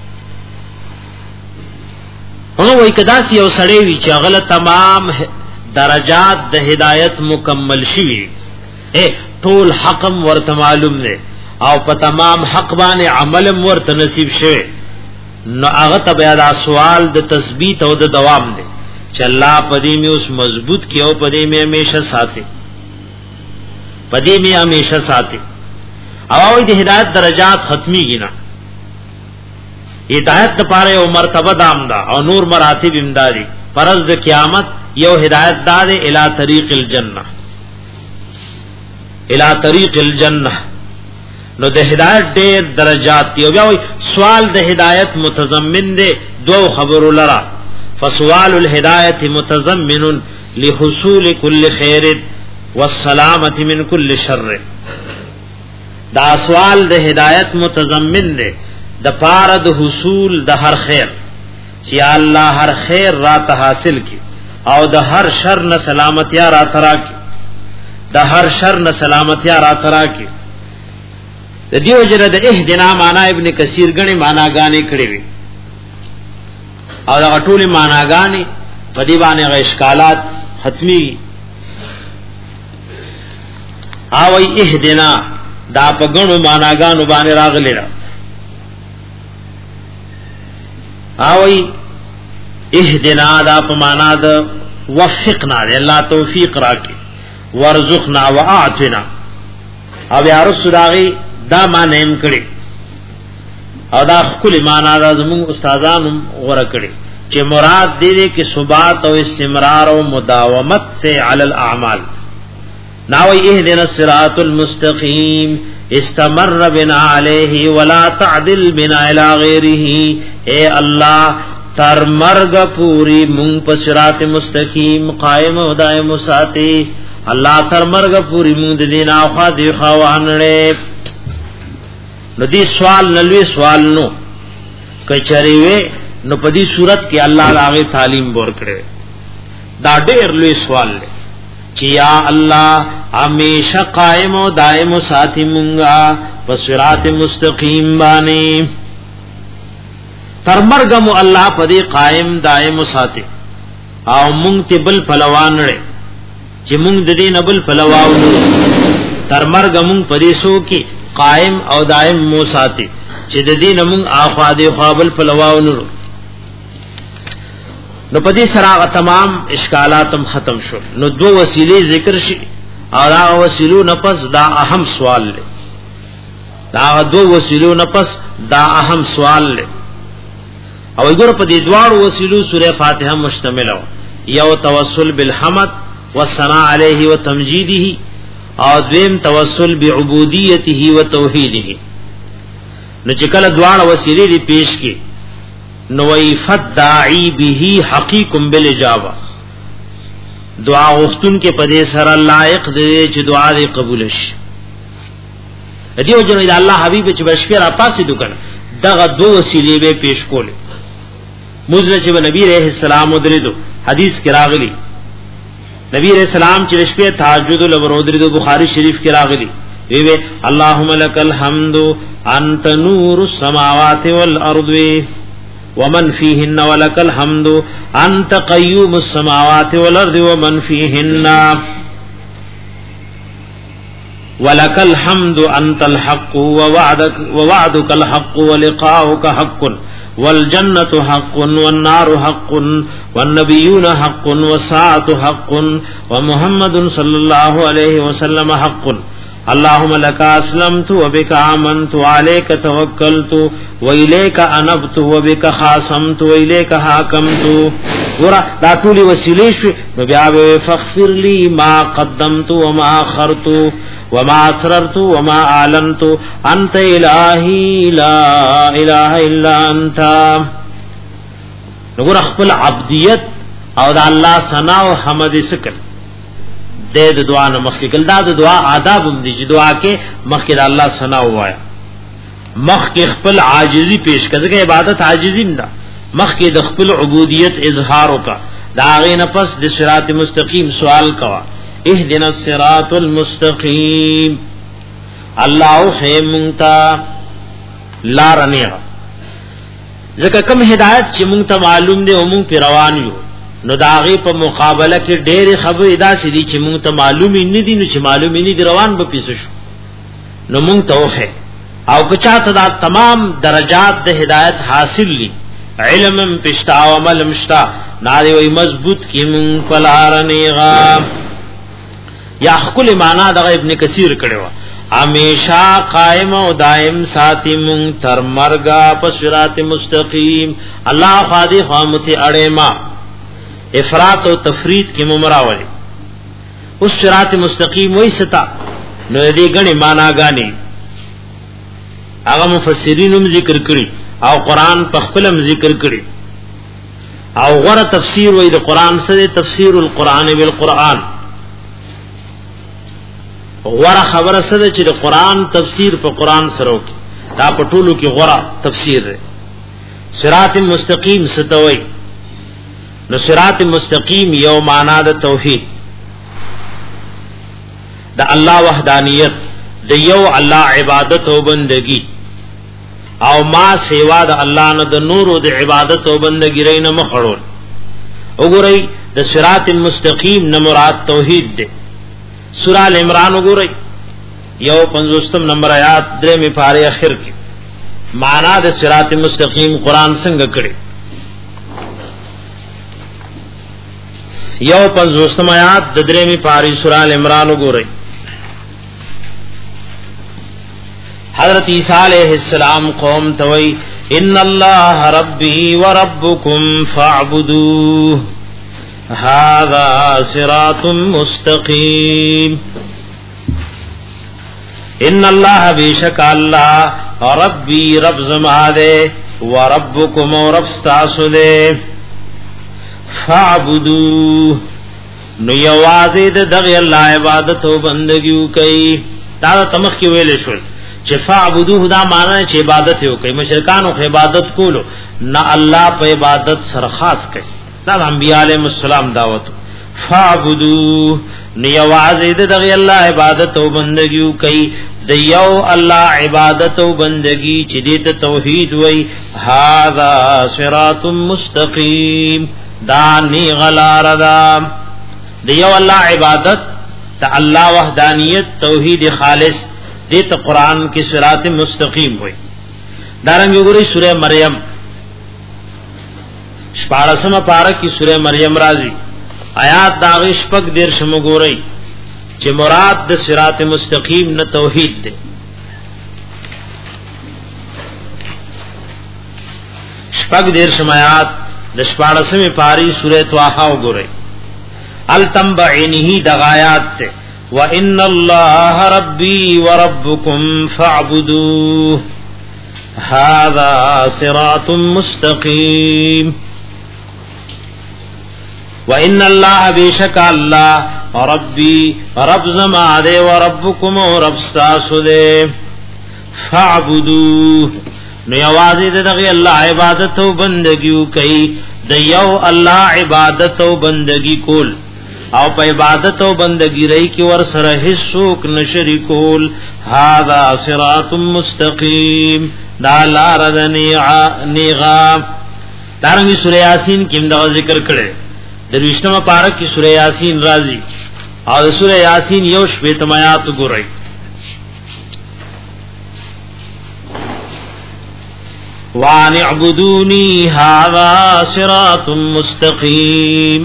هغه وای کدا چې یو سړی وی چې غلط تمام درجات د هدایت مکمل شي اے ټول حکم ورته معلوم نه او په تمام حق باندې عمل ورته نصیب شوه نو هغه ته بیا دا سوال د تثبیت او د دوام دی چې الله پدې می اوس مضبوط کیو پدې می همیشه ساتي پدې می همیشه ساتي او د هدایت درجات ختمي گینا هدایت لپاره یو مرتبه دام دا او نور مراتب امدادي فرض د قیامت یو هدایت دار الی طریق الجنه الی طریق الجنه نو د هدایت ډېر درجات دی او بیا وی سوال د هدایت متضمن دی دو خبرو لرا فسوال الهدایت متضمن لحصول كل خیر والسلامه من كل شر دا سوال د هدایت متضمن دی د پاره د حصول د هر خیر چې الله هر خیر را ته حاصل کی او د هر شر نه سلامتی را ترا کی د هر شر نه سلامتی را ترا کی د دیو جره د اهدنا معنا ابن کثیر غنی معنا غانې کړې وي او دا ټولې معنا غانې په دی باندې غ اشکالات ختمي او ای اهدنا دا په غنو معنا غانو باندې راغلی را او ای اهدنا دا په معنا د وفقنا الله توفیق راکې ورزقنا واعطنا او یا رسول داغي دا معنی هم کړي او دا خپل معنا دا زموږ استادانو غوړه کړي چې مراد دې کې ثبات او استمرار او مداومت سے علی الاعمال ناوی اهدنا الصراط المستقیم استمر بنا علیه ولا تعدل بنا الى غیره اے اللہ تر مرگ پوری مون په صراط مستقیم قائم او دائم ساتي الله تر مرگ پوری مون دین اخوا دی خوانړې نو دی سوال نلوی سوال نو کچری وی نو په دې صورت کې الله لاغه تعلیم ور کړې دا ډېر لوی سوال دی چې یا الله همیشه قائم او دائم ساتي مونږه په صراط مستقیم باندې تر مرګ مو الله په دې قائم دائم ساتي او مونږ ته بل فلوان لري چې مونږ د دې نبل فلواو تر مرګ مونږ په دې سو کې قائم او دائم مو ساتي چې د دې نمون اخوا دې قابل فلواو نو نو په دې سره تمام اشکالات هم ختم شو نو دو وسیلې ذکر شي او دا وسیلو نفس دا اهم سوال لے دا دو وسیلو نفس دا اهم سوال لے او ګور په دې دوار وسیلو سوره فاتحه مشتمل او یو توسل بالحمد والثناء علیه وتمجیده او دویم توسل بعبودیته وتوحیده نو چې کله دواړه وسیلې دی پیش کی نو ویفت داعی به حقیقم بالاجابه دعا غختون کې پدې سره لایق دی چې دعا دې قبول شي دیو جن الله حبیب چې بشفیر اپاسې دکن دغه دو وسیلې به پیش کول مزله چې نبی رحم السلام درېدو حدیث کې راغلی نبی رحم السلام چې شپه تهجد لورو درېدو بخاری شریف کې راغلی وی وی اللهم لك الحمد انت نور السماوات والارض ومن فيهن ولك الحمد انت قيوم السماوات والارض ومن فيهن ولك الحمد انت الحق ووعدك ووعدك الحق ولقاؤك حق والجنة حق والنار حق والنبيون حق والساعة حق ومحمد صلى الله عليه وسلم حق اللهم لك اسلمت وبك آمنت وعليك توكلت وإليك انبت وبك خاصمت وإليك حاكمت ورا دا ټولي وسیلې شو بیا به فغفر لي ما قدمت وما اخرت وما اسررت وما اعلنت انت الهي لا اله الا انت نګور خپل عبدیت او د الله ثنا او حمد ذکر د دعا نه مخکې کله دا د دعا آداب هم دي چې دعا کې مخکې د الله ثنا وایا مخکې خپل عاجزی پیش کړه چې عبادت عاجزی نه مخکې د خپل عبودیت اظهار وکړه دا غي نه پس د صراط مستقیم سوال کوا اهدنا الصراط المستقیم الله خیمتا لارنه ځکه کوم هدایت چې مونږ ته معلوم دی او مونږ پر روان یو نو داغه په مقابله کې ډېر خبرې دا سړي چې مونږ ته معلومي نه دي نو چې معلومي نه دي روان به پیسو شو نو مونږ ته وخه او که چاته دا تمام درجات د هدایت حاصل لی علم پشتا او عمل مشتا ناری وی مضبوط کی مونږ پلارنیغا یا خپل معنا د ابن کثیر کړو همیشا قائم او دائم ساتي مونږ تر مرګا په صراط مستقیم الله خادي خامتي اړه ما افراط او تفرید کې ممراولي اوس صراط مستقیم وای ستا نو دې غني معنا غاني هغه مفسرین هم ذکر کړي او قران په خپلم ذکر کړي او غره تفسیر وای د قران سره تفسیر القرآن بالقرآن غره خبره سره چې د قران تفسیر په قران سره وکي دا په ټولو کې غره تفسیر دی صراط مستقیم ستوي نو صراط مستقیم یو معنا د توحید د الله وحدانیت د یو الله عبادت او بندگی او ما سیوا د الله نه د نور او د عبادت او بندگی رینه مخړول وګورئ د صراط المستقیم نه مراد توحید ده سورہ ال عمران وګورئ یو پنځوستم نمبر آیات درې می پاره اخر کې معنا د صراط مستقیم قران څنګه کړي یو پنځوستم آیات د درې می پاره سورہ ال عمران وګورئ حضرت عیسی علیہ السلام قوم توئی ان اللہ ربی وربکم فاعبدوه هذا صراط مستقیم ان اللہ بیشک اللہ ربی رب زما دے وربکم رب ستاسو دے فاعبدوه نو یوازې د دغه الله عبادت او بندګیو کوي دا تمخ کې ویل شول چې فعبدوه دا معنی چې عبادت یو کوي مشرکانو خو عبادت کولو نه الله په عبادت سره خاص کوي دا انبیاء علیهم السلام دعوت فعبدوه نیوازې دغه الله عبادت او بندګیو کوي د یو الله عبادت او بندګی چې دې ته توحید وای هاذا صراط مستقیم دا نی غلار دا د یو الله عبادت ته الله وحدانیت توحید خالص دیت قرآن کی صراط مستقیم ہوئی دارنگ گوری سورہ مریم شپارسم پارا کی سورہ مریم رازی آیات داغش پک دیر شمو گوری چه مراد د صراط مستقیم نہ توحید دے شپک دیر شم آیات د شپارسم پاری سورہ طه گوری التنبعنی دغایات تے وَإِنَّ اللَّهَ رَبِّي وَرَبُّكُمْ فَاعْبُدُوهُ هذا صراط مستقیم وان الله بیشک الله ربی رب زما دے و ربکم و رب تاسو دے فاعبدوه نو یوازې دغه الله عبادت او بندگی کوي د یو الله عبادت او بندگی کول او په عبادت او بندگی رہی کی ور سره هیڅوک نشریکول هاذا صراط مستقیم دا لار د نیغا دارنګ سورہ یاسین کې دا ذکر کړي د وشتمه پارک کې سورہ یاسین راځي او سورہ یاسین یو شپه تمات ګورئ وان اعبدونی هذا صراط مستقیم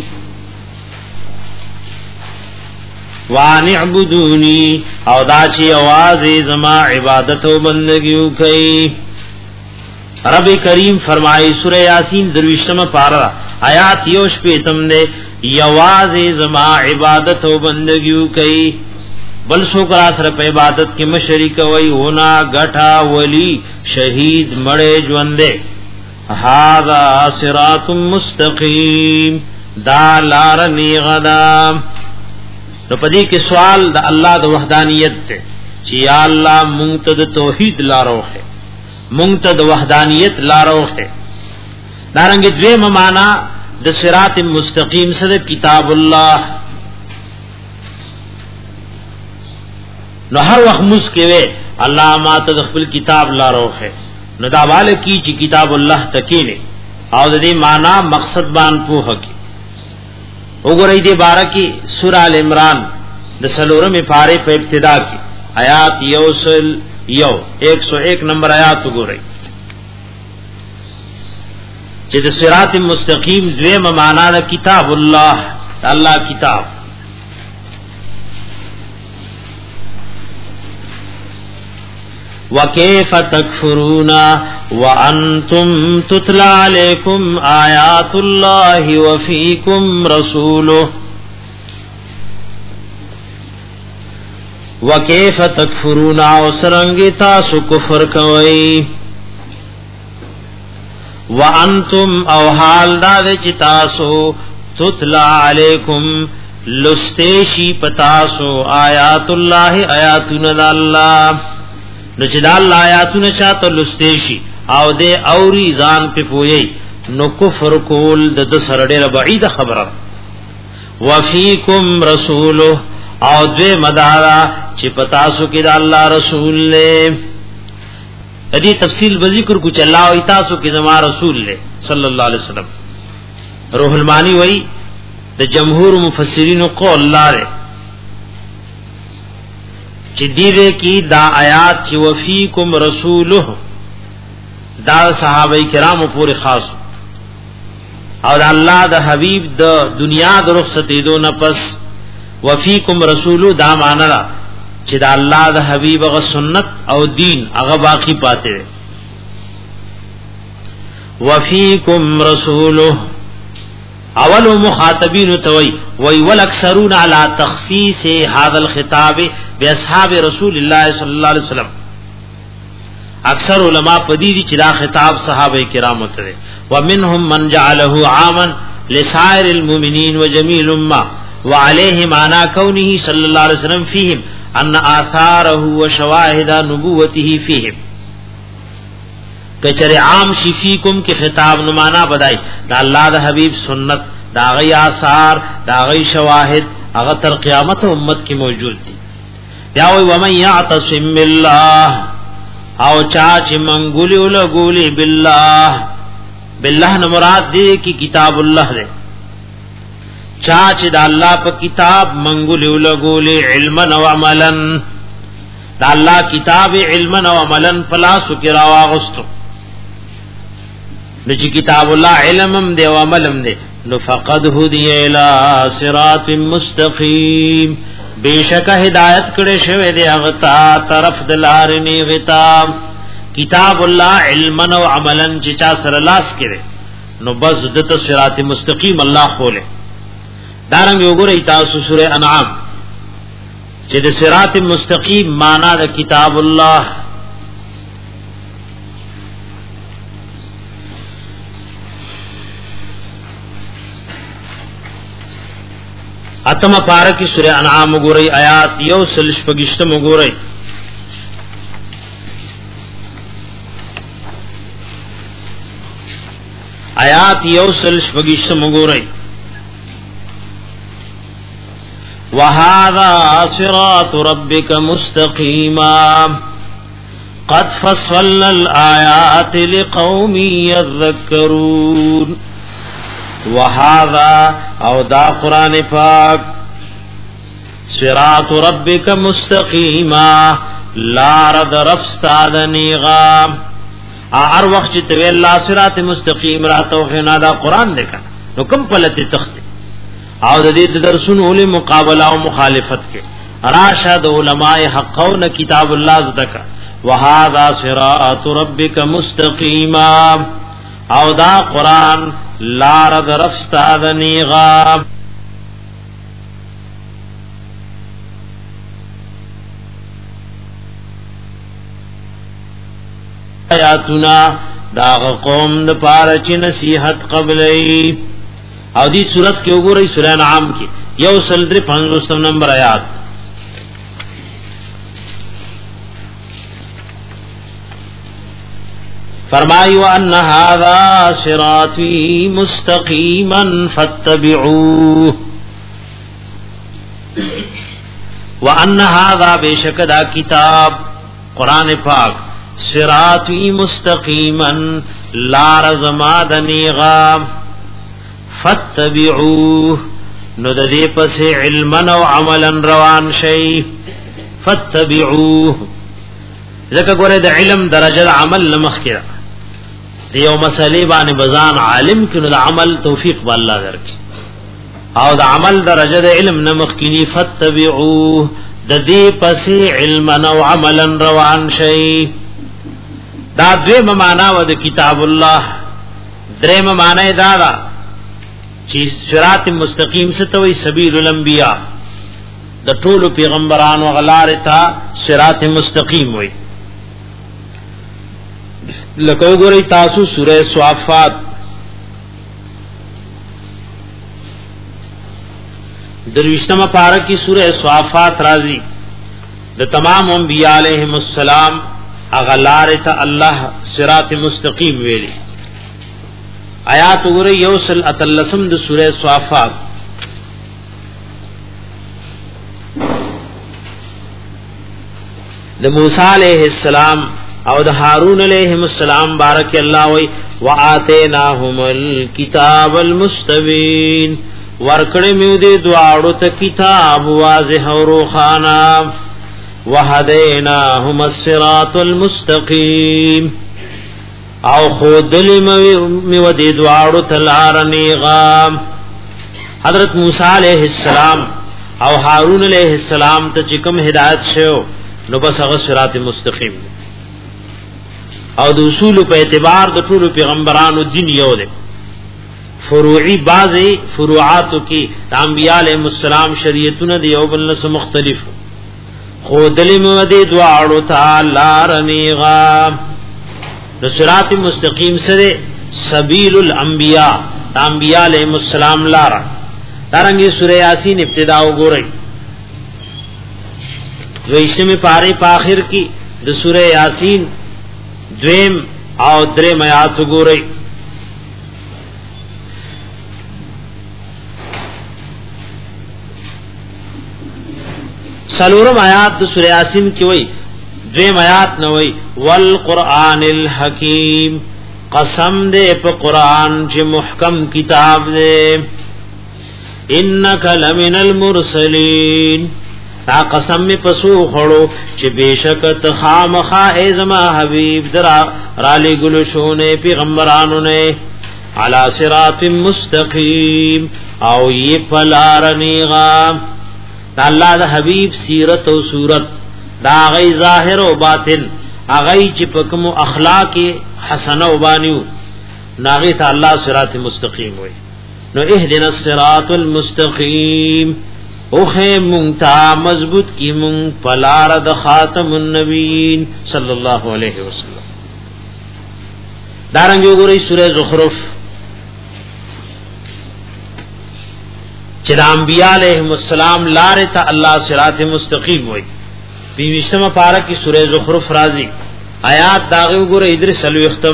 وان اعبدونی او دا چې आवाज زما عبادت او بندگی کوي رب کریم فرمایي سورہ یاسین درویشتمه پارا آیات یوش په تم نے आवाज زما عبادت او بندگی کوي بل شکر سره په عبادت کې مشرک وای ہونا غټا ولی شهید مړې ژوندې هاذا صراط مستقیم دا لار نیغدا نو پدې کې سوال د الله د وحدانیت ته چې یا الله مونږ ته د توحید لارو ہے مونږ ته د وحدانیت لارو ہے دارنګ دویمه معنا د صراط مستقیم سره کتاب الله نو هر وخت مسکوي الله ما ته خپل کتاب لارو ہے نو دا والے کی چې کتاب الله تکینه او د دې معنا مقصد باندې پوهه کی وګورئ دې بارکی سورہ ال عمران د سلورمه پاره په ابتدا کې آیات یوسل یو ایک سو ایک نمبر آیات وګورئ چې د صراط مستقیم دویمه معنا د کتاب الله الله کتاب وَكَيْفَ تَكْفُرُونَ وَأَنْتُمْ تُتْلَى عَلَيْكُمْ آيَاتُ اللَّهِ وَفِيكُمْ رَسُولُهُ وَكَيْفَ تَكْفُرُونَ وَسَرَنْگِ تَاسُ كُفْرَ كَوَئِ وَأَنْتُمْ او حال داد چتاسو تُتْلَى عَلَيْكُمْ لستیشی پتاسو آیات اللہ آیاتنا دا اللہ نو چې د الله آیاتونه چاته لستېشي او د اوري ځان په پوي نو کفر کول د سره ډېر بعید خبره وفيکم رسوله او دې مدارا چې پتا سو کې د الله رسول له دې تفصیل به ذکر کو چې الله او تاسو کې زما رسول له صلی الله علیه وسلم روح المانی وای د جمهور مفسرین قول لاره چې دې کې دا آیات چې وفيکم رسوله دا صحابه کرامو پورې خاص او د الله د حبيب د دنیا د رخصتې دو نه پس وفيکم رسوله دا معنا چې د الله د حبيب غ سنت او دین هغه باقی پاتې وفيکم رسوله اول مخاطبین توي وي والاکثرون على تخصيص هذا الخطاب باصحاب رسول الله صلی الله علیه وسلم اکثر علماء پدې دي چې دا خطاب صحابه کرامو ته ومنهم من جعله عاما لسائر المؤمنين وجميع الامه وعليه معنى كونه صلى الله عليه وسلم فيهم ان آثاره وشواهد نبوته فيهم کچره عام شفیکم کې خطاب نو معنا بدای دا الله د حبیب سنت دا غي آثار دا غي شواهد هغه تر قیامت امت کې موجود دي یا وی ومن يعتصم بالله او چا چې منګولي ولګولي بالله بالله نو مراد دي کی کتاب الله ده چا چې د الله په کتاب منګولي ولګولي علما او عملا دا الله کتاب علما او عملا پلاسو کې راواغستو نو چې کتاب الله علمم دی او عملم دی نو فقد هدی الی صراط مستقیم بیشک ہدایت کړي شوی دی هغه طرف د لارې نه غتا کتاب الله علما او عملا چې چا سره لاس کړي نو بس د صراط مستقیم الله خوله دارنګ وګورئ تاسو سورہ انعام چې د صراط مستقیم معنا د کتاب الله اتم پارا کی سورہ انعام وګورئ آیات یو سل شپږشتم وګورئ آیات یو سل شپږشتم وګورئ وهذا صراط ربك مستقيما قد فصلنا الآيات لقوم يذكرون وهذا او دا قرآن پاک صراط ربك مستقيما لار درفستا دنیغا هر وخت چې توی الله صراط مستقیم راتو خنا دا قرآن دیکھا نو کم پلتی تخت او د دې درسونو له مقابله او مخالفت کې راشد علماء حقون کتاب الله زدکا وهذا صراط ربك مستقيما او دا قرآن لار درفستا دنیغا آیاتنا دا قوم د پاره چې نصیحت قبلې او دی صورت کې وګورئ سورہ انعام کې یو سل در پنځوس نمبر آیات فرمایي وان هذا صراطي مستقيما فاتبعوه وان هذا بشکدا کتاب قران پاک صراطي مستقيما لا رزمادني غام فاتبعوه نو د دې پسې علما او عملا روان شي فاتبعوه ځکه ګوره د علم درجه عمل لمخکره دیو مسئلے باندې بزان عالم کینو د عمل توفیق به الله درکړي او د عمل درجه د علم نمخ کینی فتبعوه د دې پسې علما او عملا روان شي دا دوی معنا و د کتاب الله دریم معنا دا دا چې صراط مستقیم ستوي سبیل الانبیاء د ټولو پیغمبرانو غلار ته صراط مستقیم وي لکه وګورئ تاسو سورہ صافات درویشتمه پارا کی سورہ صافات راضی د تمام انبیاء علیہم السلام اغلار ته الله صراط مستقیم ویلي آیات وګورئ یوسل اتلسم د سورہ صافات د موسی علیہ السلام او د هارون علیہم السلام بارک الله وی واتیناهم الکتاب المستبین ورکړې میو دې دواړو ته کتاب واضح او روخانا وهدیناهم الصراط المستقیم او خودلی میو دې دواړو ته لار نیغام حضرت موسی علیہ السلام او هارون علیہ السلام ته کوم هدایت شو نو بس هغه صراط مستقیم او د اصول په اعتبار د ټولو پیغمبرانو دین یو دی فروعی بعضی فروعاتو کی انبیاء علیهم السلام شریعتونه دی یو بل نه مختلف خو دلیم ودی دواړو تعالی رنیغا د صراط مستقیم سره سبیل الانبیاء انبیاء علیهم السلام لار دارنګي سورہ یاسین ابتدا وګورئ دویشتمه پاره په اخر کې د سورہ یاسین دویم او دریم آیات وګورئ سلورم آیات د سورہ یاسین کې وای دویم آیات نو وای والقران الحکیم قسم دې په قران چې محکم کتاب دې انک لمن المرسلین تا قسم می پسو خړو چې بشک ته خامخا ازما حبیب درا را لګلو شونه پیغمبرانو نه علی صراط مستقیم او ی پلارنیغا الله د حبیب سیرت او صورت دا غی ظاهر او باطن اغی چې پکمو اخلاق حسنه او بانیو ناغی ته الله صراط مستقیم وای نو اهدنا الصراط المستقیم اوخه مونتا مضبوط کی مون پلار د خاتم النبیین صلی الله علیه وسلم دارنګ وګورئ سورہ زخرف چې د انبیاء علیهم السلام لارې ته الله صراط مستقیم وای. بیشتمه پارا کی سورہ زخرف راضی آیات داغه وګوره ادریس سلو ختم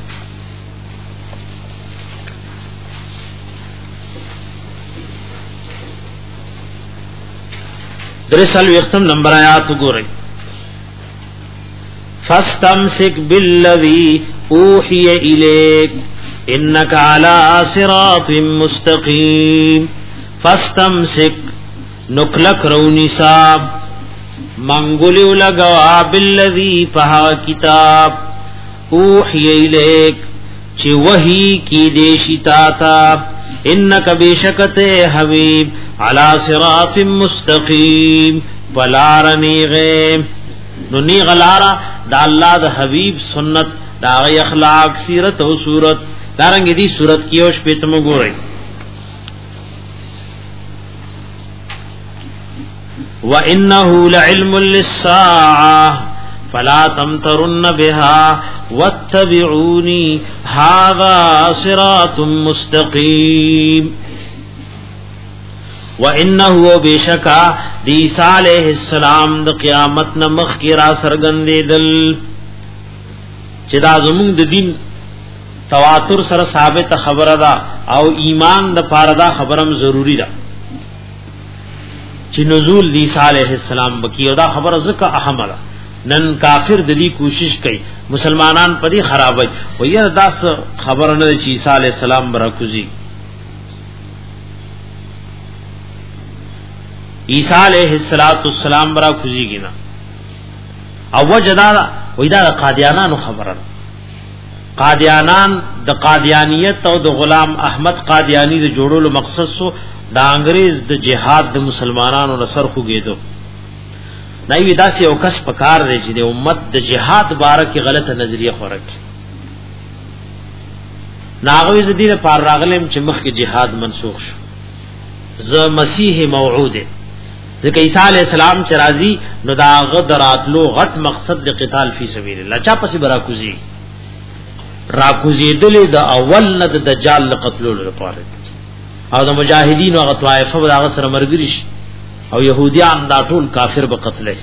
درسل ختم نمبر آیات وګوره. فاستمسك بالذي اوحي اليك انك على صراط مستقيم. فاستمسك نکلک رونی صاحب منگولیو لگوا بالذی پہا کتاب اوحی الیک چی وحی کی دیشی تاتا انک بیشکت حبیب علی صراط مستقیم پلارنی غیم نو نیغ لارا دا اللہ دا حبیب سنت دا غی اخلاق سیرت و صورت دارنگی دی صورت کیوش پیتمو گو رئی. وَإِنَّهُ لَعِلْمٌ لِلسَّاعَةِ فَلَا تَمْتَرُنَّ بِهَا وَاتَّبِعُونِي هَذَا صِرَاطٌ مُسْتَقِيمٌ. وَإِنَّهُ بِشَكَّ عیسی علیہ السلام د قیامت نمخ کی را سرګندېدل چې دا زموږ د دین تواتر سره ثابت خبره ده او ایمان د پاره خبرم ضروری ده چې نزول عیسی علیہ السلام بکی او دا خبره زکه اهم ده. نن کافر د دې کوشش کوي مسلمانان پدې خرابوي وایي دا خبره نه چې عیسی علیہ السلام برکوزی. عیسی علیہ السلام برا خوزی گینا او وجدا وای دا قادیانانو خبره. قادیانان د قادیانیت او د غلام احمد قادیانی د جوړولو مقصد سو د انګريز د جهاد د مسلمانانو لسر خوګېدو. نه وی داسې او کس پکار دی چې د امت د جهاد باره کې غلطه نظریه خورک ناغوی زدیر پار راغلم چې مخ کې جهاد منسوخ شو. ز مسیح موعود ځکه عیسی علیہ السلام چې راځي نو دا غدراتلو غټ مقصد د قتال فی سبیل الله چا پسې براکوزی راکوزی دلې د اول نه د دجال قتلولو لپاره او د مجاهدین او طائفه هغه سره مرګري او يهوديان دا ټول کافر به قتلې.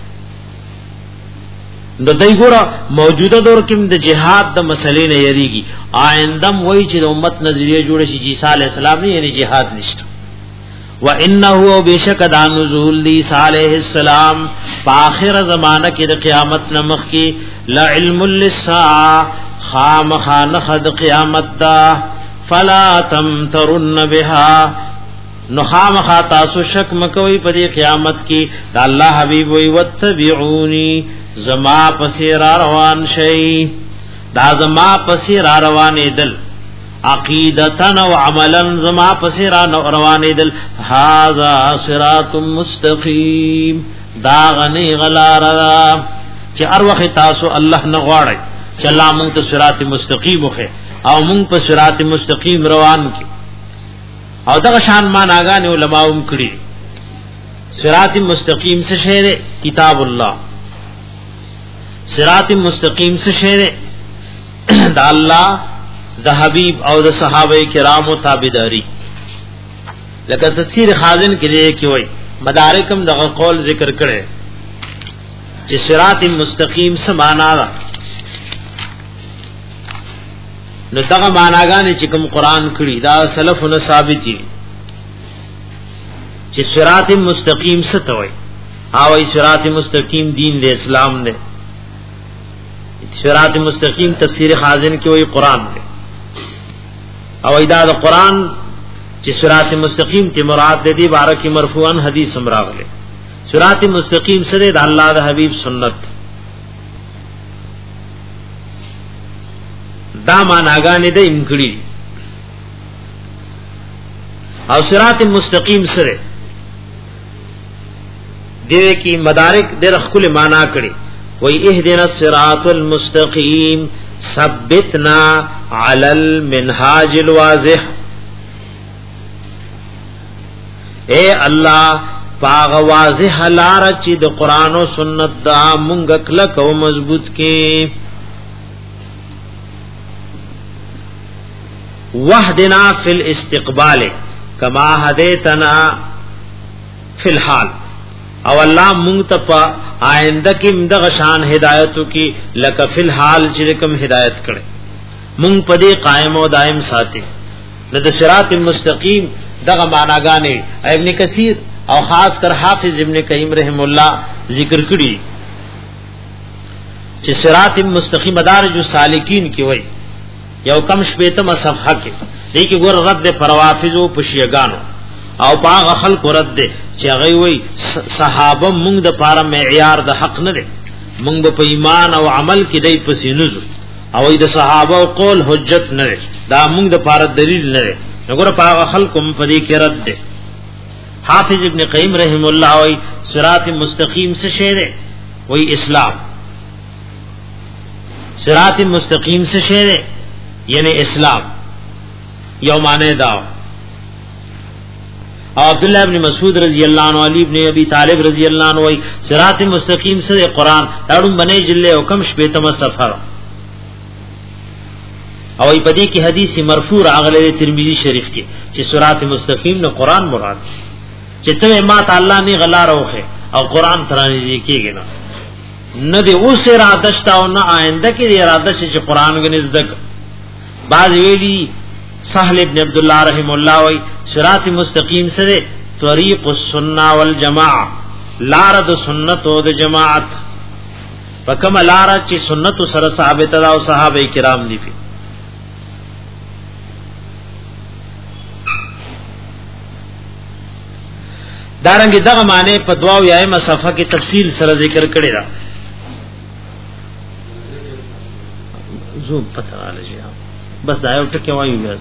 نو دای ګوره موجوده دور کې د جهاد د مسلې نه یریږي آیندم وای چې د امت نظریه جوړ شي عیسی علیہ السلام نه یعنی جهاد نشته. وَإِنَّهُ وَبِشَكَ دَا نُزُولِ عِيسَى عَلَيْهِ السَّلام پاخر زمانہ کې د قیامت نمخ کې لَعِلْمٌ لِلسَّاعَةِ خامخانه خد قیامت دا فلا تمترن بها نو خامخا تاسو شک مکوي په دې قیامت کې د الله حبيب وي وتبعوني زما پسې را روان شي. دا زما پسې را روانې دل عقیدتن و عملا زما پسې را روانې دل هاذا صراط مستقیم دا غنی غلارا چې ار وخت تاسو الله نه غواړي چې الله مونږ ته صراط مستقیم وخه او مونږ په صراط مستقیم روان کی او دغه شان معناګان علماء هم کړی. صراط مستقیم څه شی دی؟ کتاب الله. صراط مستقیم څه شی دی؟ د الله د حبیب او د صحابه کرامو تابعداري. لکه تفسیر خازن کې دی کې وای مدارکم دغه قول ذکر کړي چې صراط مستقیم څه معنا ده. نو دغه معناګانې چې کوم قران کړي دا سلفونه ثابت دي چې صراط مستقیم څه ته وایي او ای صراط مستقیم دین د اسلام نه. صراط مستقیم تفسیر خازن کې وایي قران دی او ایدا د قران چې صراط مستقیم ته مراد د دې باره کې مرفوعن حدیث هم راغله. صراط مستقیم سره د الله د حبیب سنت دا معناګانې د انکړي او صراط مستقیم سره دې کې مدارک د رخل معنا کړي وای اهدنا الصراط المستقیم ثبتنا علی المنهاج الواضح. اے الله پاغ واضح لار چې د قران او سنت دا مونږ کله کو مضبوط کې. وحدنا فی الاستقبال کما هدیتنا فی الحال او الله مونږ ته په آینده کې مدغه شان هدایتو کې لک فی الحال چې کوم هدایت کړي مونږ په دې قائم او دائم ساتي نو د صراط مستقیم دغه معناګانې ابن کثیر او خاص کر حافظ ابن قیم رحم الله ذکر کړي چې صراط مستقیم مدارج السالکین کې وای یو کم شپیتم صفحه کې دې کې ګور رد پروافض او پشیګانو او باغ خلق رد چې هغه وای صحابه مونږ د پاره معیار د حق نه دي مونږ په ایمان او عمل کې دای پسې نزو او د صحابه او قول حجت نه دا مونږ د پاره دلیل نه وګوره باغ خلق هم په دې کې رد دي حافظ ابن قیم رحم الله وای صراط مستقیم څه شی دی وای اسلام صراط مستقیم څه شی دی یعنی اسلام یو معنی دا او عبداللہ ابن مسعود رضی اللہ عنہ علی ابن ابی طالب رضی اللہ عنہ وی صراط مستقیم سے قرآن داڑم بنے جلے حکم شپیتم سفر او ای پدی کی حدیث مرفوع اغلی ترمذی شریف کی چې صراط مستقیم نے قرآن مراد چې ته ما تعالی نه غلا روخه او قرآن ترانیږي کیږي نه نه دی اوس اراده شتا او نه آینده کې اراده چې قرآن غنځدک بعض ویلی سهل ابن عبد الله رحم الله وی صراط مستقیم سره طریق السنه والجماعه لار د سنت او د جماعت پکم لار چې سنت سره ثابت او صحابه کرام دي دارنګ دغه معنی په دواو یایم صفحه کې تفصیل سره ذکر کړی دا زو پته راځي بس دا یو ټکی وایو بس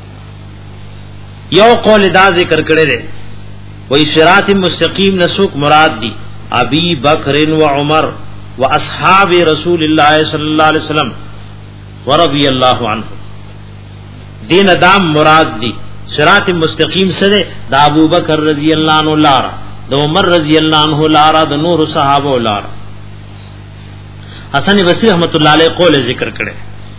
یو قول دا ذکر کړی دی وای صراط مستقیم نسوک مراد دی ابي بکر و عمر و اصحاب رسول الله صلی الله علیه وسلم ورضی الله عنه دین دام مراد دی صراط مستقیم سره دا ابو بکر رضی اللہ عنہ لارا دا عمر رضی اللہ عنہ لارا دا نور صحابہ لارا حسن بصری رحمت اللہ علیہ قول ذکر کرے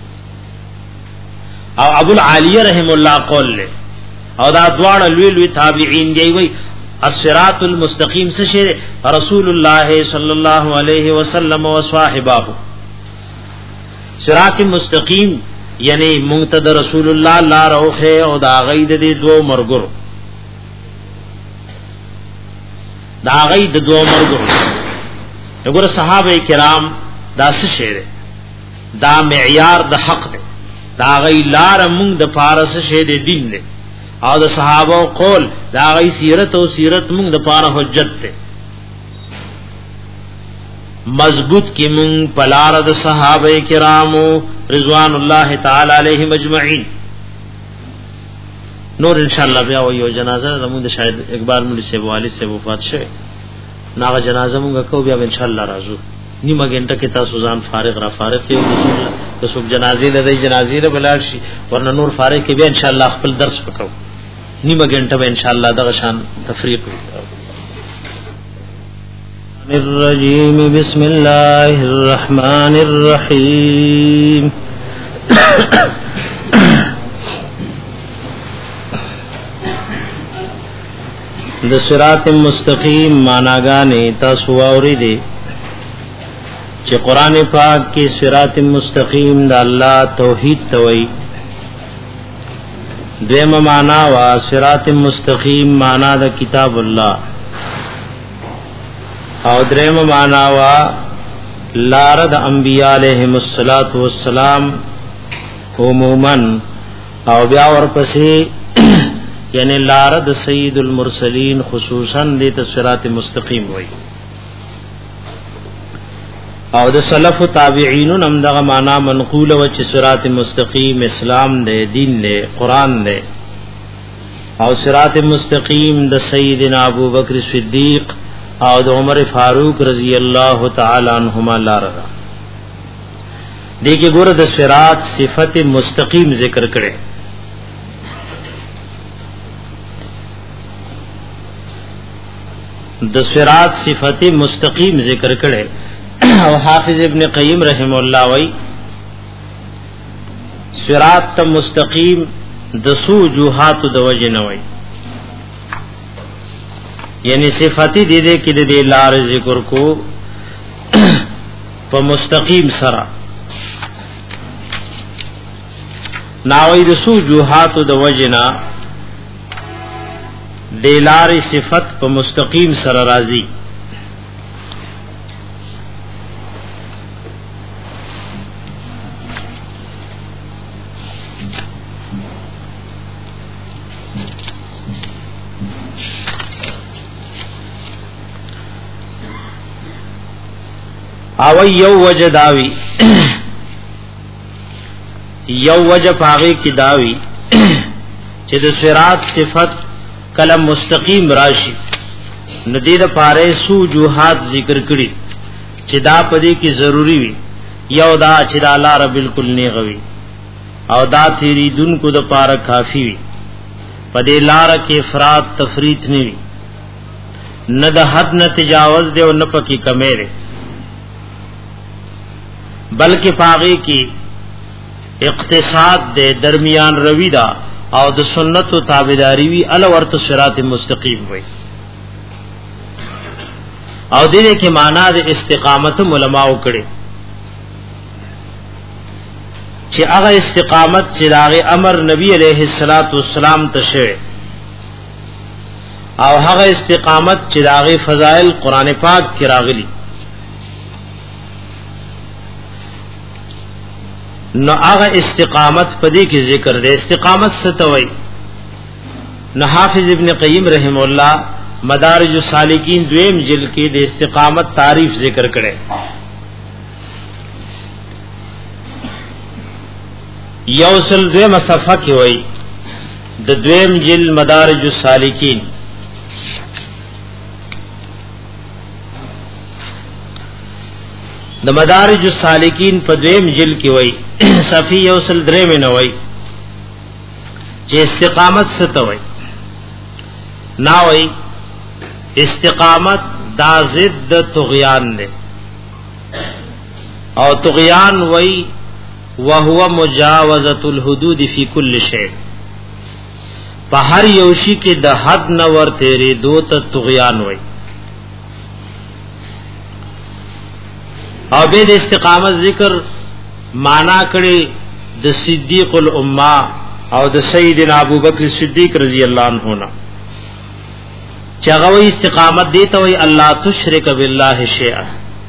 او ابو العالیہ رحم اللہ قول لے او دا دوار لوی لوی تابعین دی وی الصراط المستقیم سے رسول اللہ صلی اللہ علیہ وسلم و صحابہ صراط مستقیم یعنی منتد رسول اللہ لا روخه او دا غید دی دو مرګر دا غید دو مرګر وګوره صحابه کرام دا څه شی دا معیار د حق دی دا غی لار مونږ د فارس شه دی دین دی او د صحابه قول دا غی سیرت او سیرت مونږ د پاره حجت دی مضبوط کی من پلار د صحابه کرامو رضوان الله تعالی علیہم اجمعین نور انشاءاللہ بیا یو جنازه زموږ شاید اقبال مولوی سے والد سے وفات شوه ناغه جنازه مونږ کو بیا انشاءاللہ راځو نیمه غنټه کې تاسو ځان فارغ را فارغ کې رسول که څوک جنازې نه دی جنازې نه بلار شي ورنه نور فارغ کې بیا انشاءاللہ خپل درس وکړو نیمه غنټه به انشاءاللہ دغه شان تفریق الرجیم بسم الله الرحمن الرحیم د صراط مستقیم معناګانې تاسو اورېدې چې قران پاک کې صراط مستقیم د الله توحید توي دیمه معنا وا صراط مستقیم معنا د کتاب الله او دریم معنا وا لار د انبیاء علیهم الصلاۃ والسلام عموما او بیا ورپسې یعنی لار د سید المرسلین خصوصا د صراط مستقیم وای او د سلف تابعین هم دغه معنا منقول و چې صراط مستقیم اسلام دی دین دی قران دی او صراط مستقیم د سیدنا ابو بکر صدیق او د عمر فاروق رضی اللہ تعالی عنہما لار را دیکھیں ګوره د صراط صفت مستقیم ذکر کړي د صراط صفت مستقیم ذکر کړي او حافظ ابن قیم رحم الله وی صراط مستقیم د سو جوحات د وجه نه وی یعنی صفاتی دې دې کې دې لار ذکر کو په مستقیم سره ناوی د سوجوحات د وجنا دې لار صفت په مستقیم سره راځي او یو وجه داوی یو وجه پاغي کی داوی چې د صراط صفت کلم مستقیم راشي ندید پاره سوجوحات ذکر کړي چې دا پدې کې ضروری وي یو دا چې دا لار بالکل نه غوي او دا تیری دن کو د پاره کافی وي پدې لار کې افراط تفریط نه وي نه د حد نه تجاوز دی او نه پکې کمې ده بلکہ پاغی کی اقتصاد دے درمیان روی دا او د سنت و تابعداری وی ال ورت صراط مستقیم وی او دې کې معنا د استقامت علماء کړي چې هغه استقامت چې داغه امر نبی علیہ الصلات والسلام ته شوه او هغه استقامت چې داغه فضائل قران پاک کې راغلي نو هغه استقامت پدې کې ذکر دی استقامت ستوي نو حافظ ابن قیم رحم الله مدارج السالکین دویم جلد کې د استقامت تعریف ذکر کړي یوصل دویم صفحه کې وای د دویم جلد مدارج السالکین د مدارج السالکین په دویم جلد کې وای صفی یوصل درې مې نه وای چې استقامت ستوي نا وای استقامت دا ضد طغیان ده او طغیان وای وهو مجاوزه الحدود فی کل شیء په هر یو شی کې د حد نه ورته ری دوت طغیان وای او به د استقامت ذکر معنا کړي د صدیق الامه او د سیدنا ابوبکر صدیق رضی الله عنه نا چاغوي استقامت دیته وي الله تشرک بالله شیئا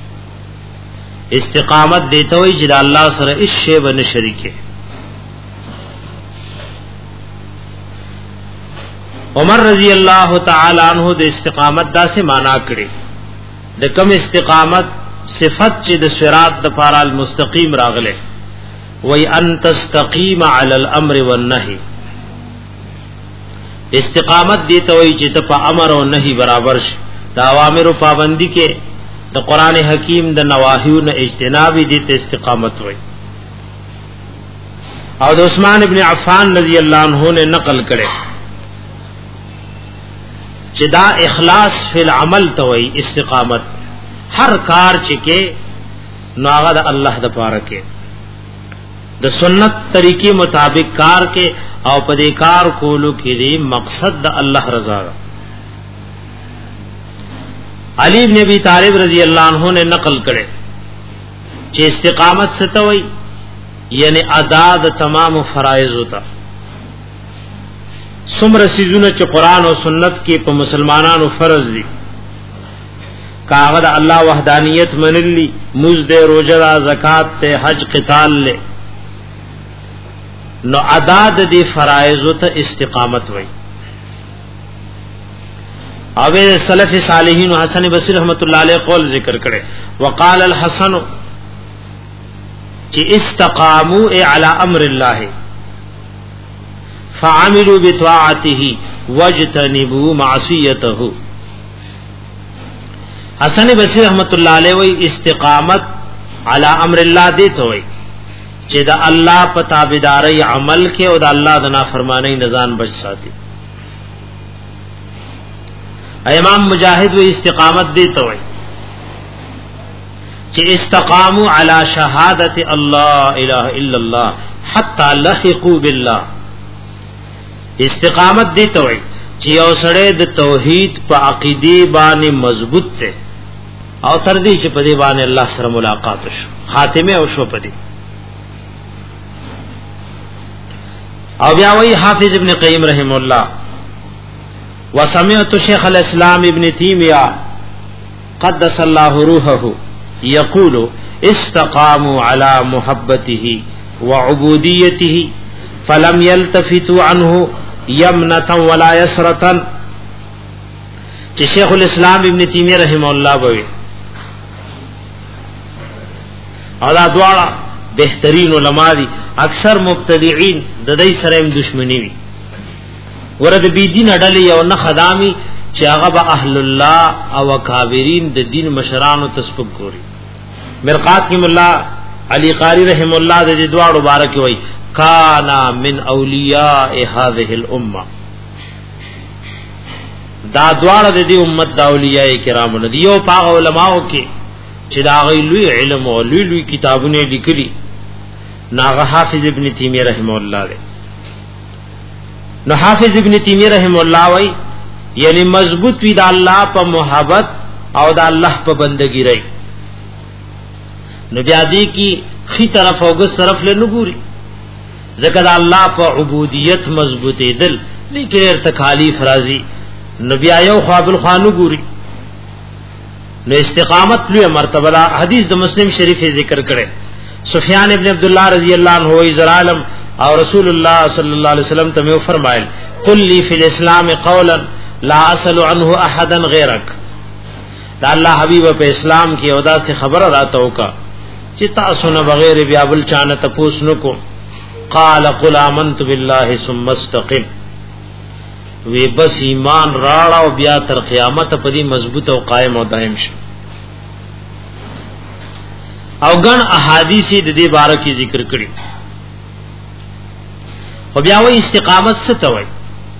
استقامت دیته وي چې د الله سره هیڅ شی باندې شریکه عمر رضی الله تعالی عنہ د استقامت داسې معنا کړي د کم استقامت صفت چې د صراط د پاره المستقیم راغله وای ان تستقیم علی الامر والنهی استقامت دی ته وای چې ته په امر او نهی برابر شې د اوامر او پابندی کې د قران حکیم د نواهیو نه اجتناب دي ته استقامت وای او د عثمان ابن عفان رضی الله عنه نے نقل کړي چې دا اخلاص فی العمل ته وای استقامت ہر کار چکے ناغد اللہ د پاره کې د سنت طریقې مطابق کار کې او پدې کار کولو کې دی مقصد د الله رضا علی بن ابی طالب رضی اللہ عنہ نے نقل کړي چې استقامت ستوي یعنی ادا د تمام فرایض ہوتا څومره سيزونه چې قران او سنت کې په مسلمانانو فرض دي کاغذ اللہ وحدانیت منلی مزد روجہ زکات تے حج قتال لے نو عداد دی فرائض ته استقامت وای او سلف صالحین حسن بصری رحمت اللہ علیہ قول ذکر کرے وقال الحسن کہ استقاموا علی امر اللہ فعملوا بطاعته واجتنبوا معصیته حسن بصری رحمت اللہ علیہ وی استقامت علی امر اللہ دیت ہوئی چې دا الله په تابعداري عمل کې او دا الله د نافرمانی نزان بچ ساتي امام مجاہد وی استقامت دیت ہوئی چې استقاموا علی شهادت الله اله الا الله حتى لحقوا بالله استقامت دیت ہوئی چې یو سړی د توحید په عقیده باندې مضبوط دی او تر دې چې په دې باندې الله سره ملاقات شو خاتمه او شو په دې. او بیا وی حافظ ابن قیم رحم الله وسمعت شیخ الاسلام ابن تیمیہ قدس الله روحه یقول استقاموا على محبته وعبودیته فلم يلتفتوا عنه یمنة ولا یسرة. چې شیخ الاسلام ابن تیمیہ رحم الله بوي او دا دواړه بهترین علما دي. اکثر مبتدعين د دې سره دښمنی وي ورته بی دین اډلې یو نه خدامي چې هغه به اهل الله او اکابرین د دین مشرانو تسبق ګوري. مرقات کی مولا علی قاری رحم الله د دې دواړو مبارک وي کانا من اولیاء هذه الامه. دا دواړه د دې امت د اولیاء کرامو نه دي. یو پاغ علماو کې چې دا غي لوی علم او لوی لوی کتابونه لیکلي ناغه حافظ ابن تیمیہ رحم الله دی. نو حافظ ابن تیمیہ رحم الله وای یعنی مضبوط وی د الله په محبت او د الله په بندګی رہی. نو بیا دې کی خي طرف او ګس طرف له نګوري ذکر الله په عبودیت مضبوطی دل لیکن ارتکالیف راضی. نو بیا یو خواب الخانو ګوري نو استقامت لوی مرتبه دا حدیث د مسلم شریف ذکر کړي. سفیان ابن عبد الله رضی الله عنه وی زرالم او رسول الله صلی الله علیه وسلم ته فرمایل قل لی فی الاسلام قولا لا اسل عنه احدا غیرک. دا الله حبیب په اسلام کې او دا څه خبره راته وکا چې تاسو نه بغیر بیا بل چانه تپوس نکو. قال قل آمنت بالله ثم استقم. وی بس ایمان راړه او بیا تر قیامت په دې مضبوط او قائم او دائم شي. او ګن احادیث د دې باره کې ذکر کړي. او بیا وی استقامت څه ته وایي؟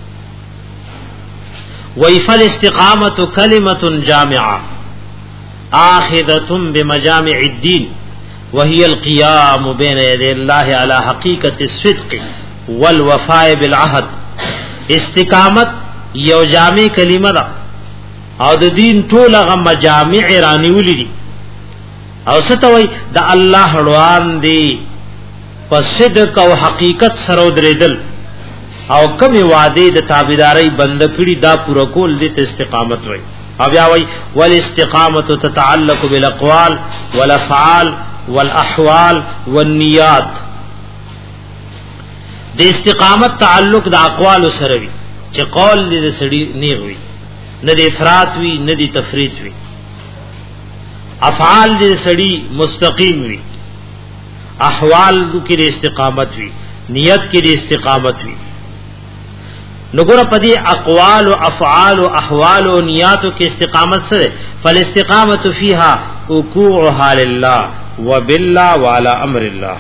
وی فل استقامت کلمه جامعه آخذه بمجامع الدين وهي القيام بين يدي الله على حقيقة الصدق والوفاء بالعهد. استقامت یو جامع کلمه ده او د دین ټول هغه مجامع رانیولې دي او ستوي د الله روان دي په صدق او حقیقت سره درېدل او کومه وعده د تابعداري بند کړي دا پوره کول دي استقامت وای. او بیا وای والاستقامت تتعلق بالاقوال والافعال والاحوال والنیات. د استقامت تعلق د اقوال سره وي چې قول دې سړي نه وي نه د افراط وي نه د تفریط وي. افعال دې سړي مستقیم وي. احوال کې د استقامت وي. نیت کې د استقامت وي. نګور پدې اقوال او افعال او احوال او نیاتو کې استقامت سره فالاستقامت فيها وقوعها لله وبالله وعلى امر الله.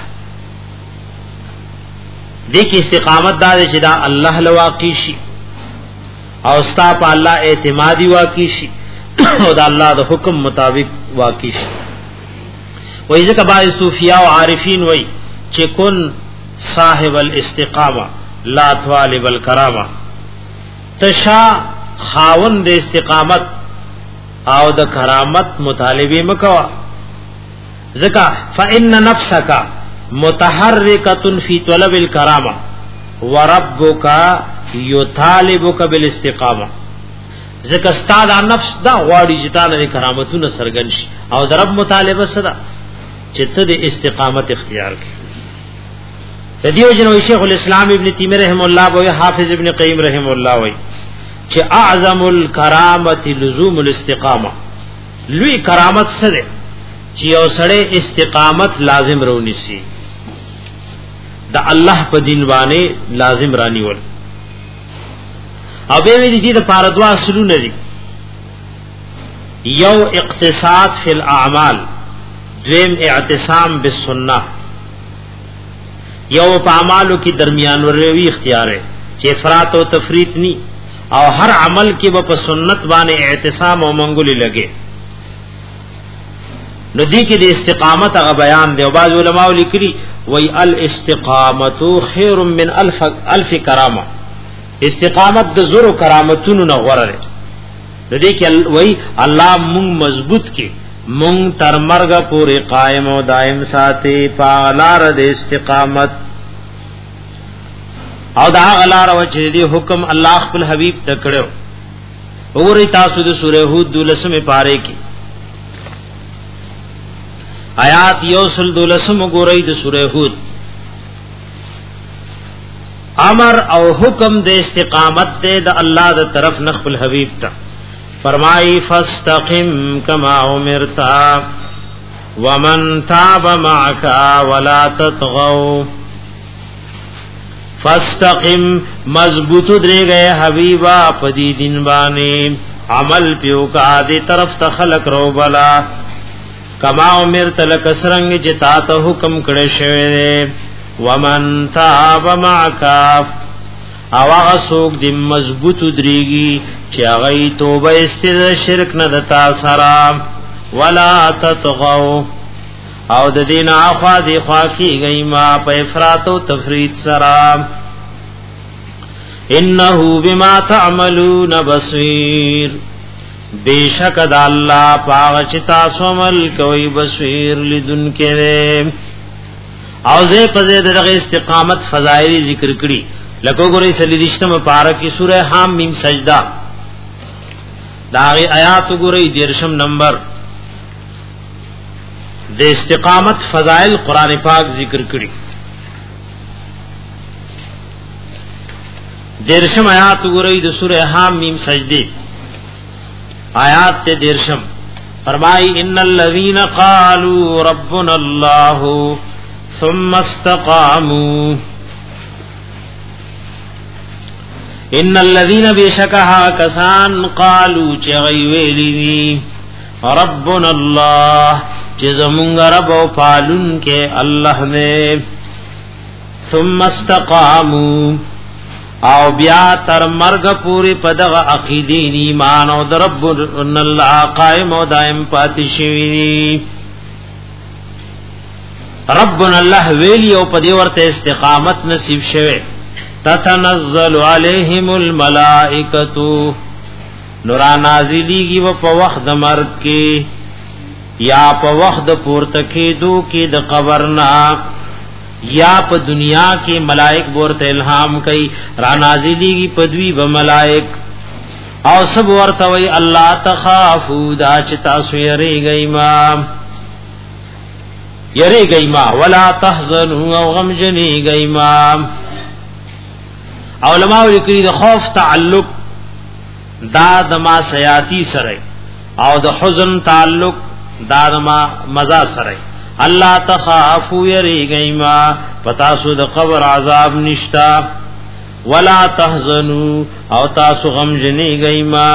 دې کې استقامت دا چې دا الله لواقع شي او ستا په الله اعتمادي واقع شي او دا الله د حکم مطابق واقع شي. وایي ځکه باندې صوفیا او عارفین وایي چې کن صاحب الاستقامه لا طالب الکرامه. تشا خاون د استقامت او د کرامت مطالبه مکوا ځکه فإن نفسک متحرکه فی طلب الکرامه وربک یطالبک بالاستقامه. ځکه ستاد نفس دا غواړي چې تعالی کرامتونه سرګن شي او د رب مطالبه صدا چې ته د استقامت اختیار کړې. دیو جنو شیخ الاسلام ابن تیمیہ رحم الله او حافظ ابن قیم رحم الله وای چې اعظم الکرامت لزوم الاستقامه. لوی کرامت سره چې یو سړی استقامت لازم رونی سي د الله په دین باندې لازم رانی ول. او به وی دي د پاردوا اصلونه دي. یو اقتصاد فی الاعمال، دویم اعتصام بالسنه. یو په اعمالو کې درمیان وروي اختیار ہے چې افراط او تفریط ني او هر عمل کې په سنت باندې اعتصام او منګولي لګي. نو دې کې د استقامت هغه بیان دی او بعض علماء لیکلي وای الاستقامت خیر من الف الف کرامه. استقامت د زور کرامتونو نه غوړه د دې کې وای الله مونږ مضبوط کې مونږ تر مرګ پورې قائم او دائم ساتي پالار د استقامت او دا غلار او چې دی حکم الله خپل حبيب تکړو وګورئ تاسو د سوره هود دولسمه پاره کې آیات یوسل دولسم وګورئ د سوره هود امر او حکم د استقامت د الله د طرف نخل حبیب تا فرمائی فاستقم کما امرتا ومن تاب معك ولا تطغوا فاستقم مضبوط درے گئے حبیبا پدی دین بانے عمل پیو کا دی طرف تا خلق رو بلا کما امرت لکسرنگ جتا تا حکم کڑے شوئے ومن تاب معك او هغه څوک د مضبوط دریږي چې هغه توبه استد شرک نه دتا سره ولا تطغوا او د دین اخوا دی خوا کیږي ما په افراط او تفرید سره انه بما تعملون بصير بیشک د الله پاک چې تاسو عمل کوي بصیر لدن کې او زه په دې دغه استقامت فضایل ذکر کړي لکه ګورې سلیدشتم پارکی سورہ حم میم سجدہ داغی آیات ګورې دیرشم نمبر د استقامت فضائل قران پاک ذکر کړي دیرشم آیات ګورې د سورہ حم میم سجدی آیات ته دیرشم فرمای ان الذين قالوا ربنا الله ثم استقاموا ان الذين بشكها كسان قالوا چغي ویلی ربنا الله جزمون رب او پالون کے اللہ نے ثم استقاموا او بیا تر مرگ پوری پدغ عقیدین ایمان او رب ان الله قائم او دائم پاتشوی ربنا الله ویلی او پدی ورته استقامت نصیب شوه تتنزل علیہم الملائکۃ نورا نازلیږي و په وخت د مرګ کې یا په وخت د پورته کېدو کې د قبر نه یا په دنیا کې ملائک ورته الهام کوي را نازلیږي پدوی و ملائک او سب ورته وی الله تخافو دا چې تاسو یریږئ ما یریږئ ما ولا تحزنوا او غمجنیږئ ما علماء لیکلي د خوف تعلق دا د ما سیاتی سره او د حزن تعلق دا د ما مزا سره الله تخافوا یریږئ ما پتا سو د قبر عذاب نشتا ولا تحزنوا او تاسو غمجنیږئ ما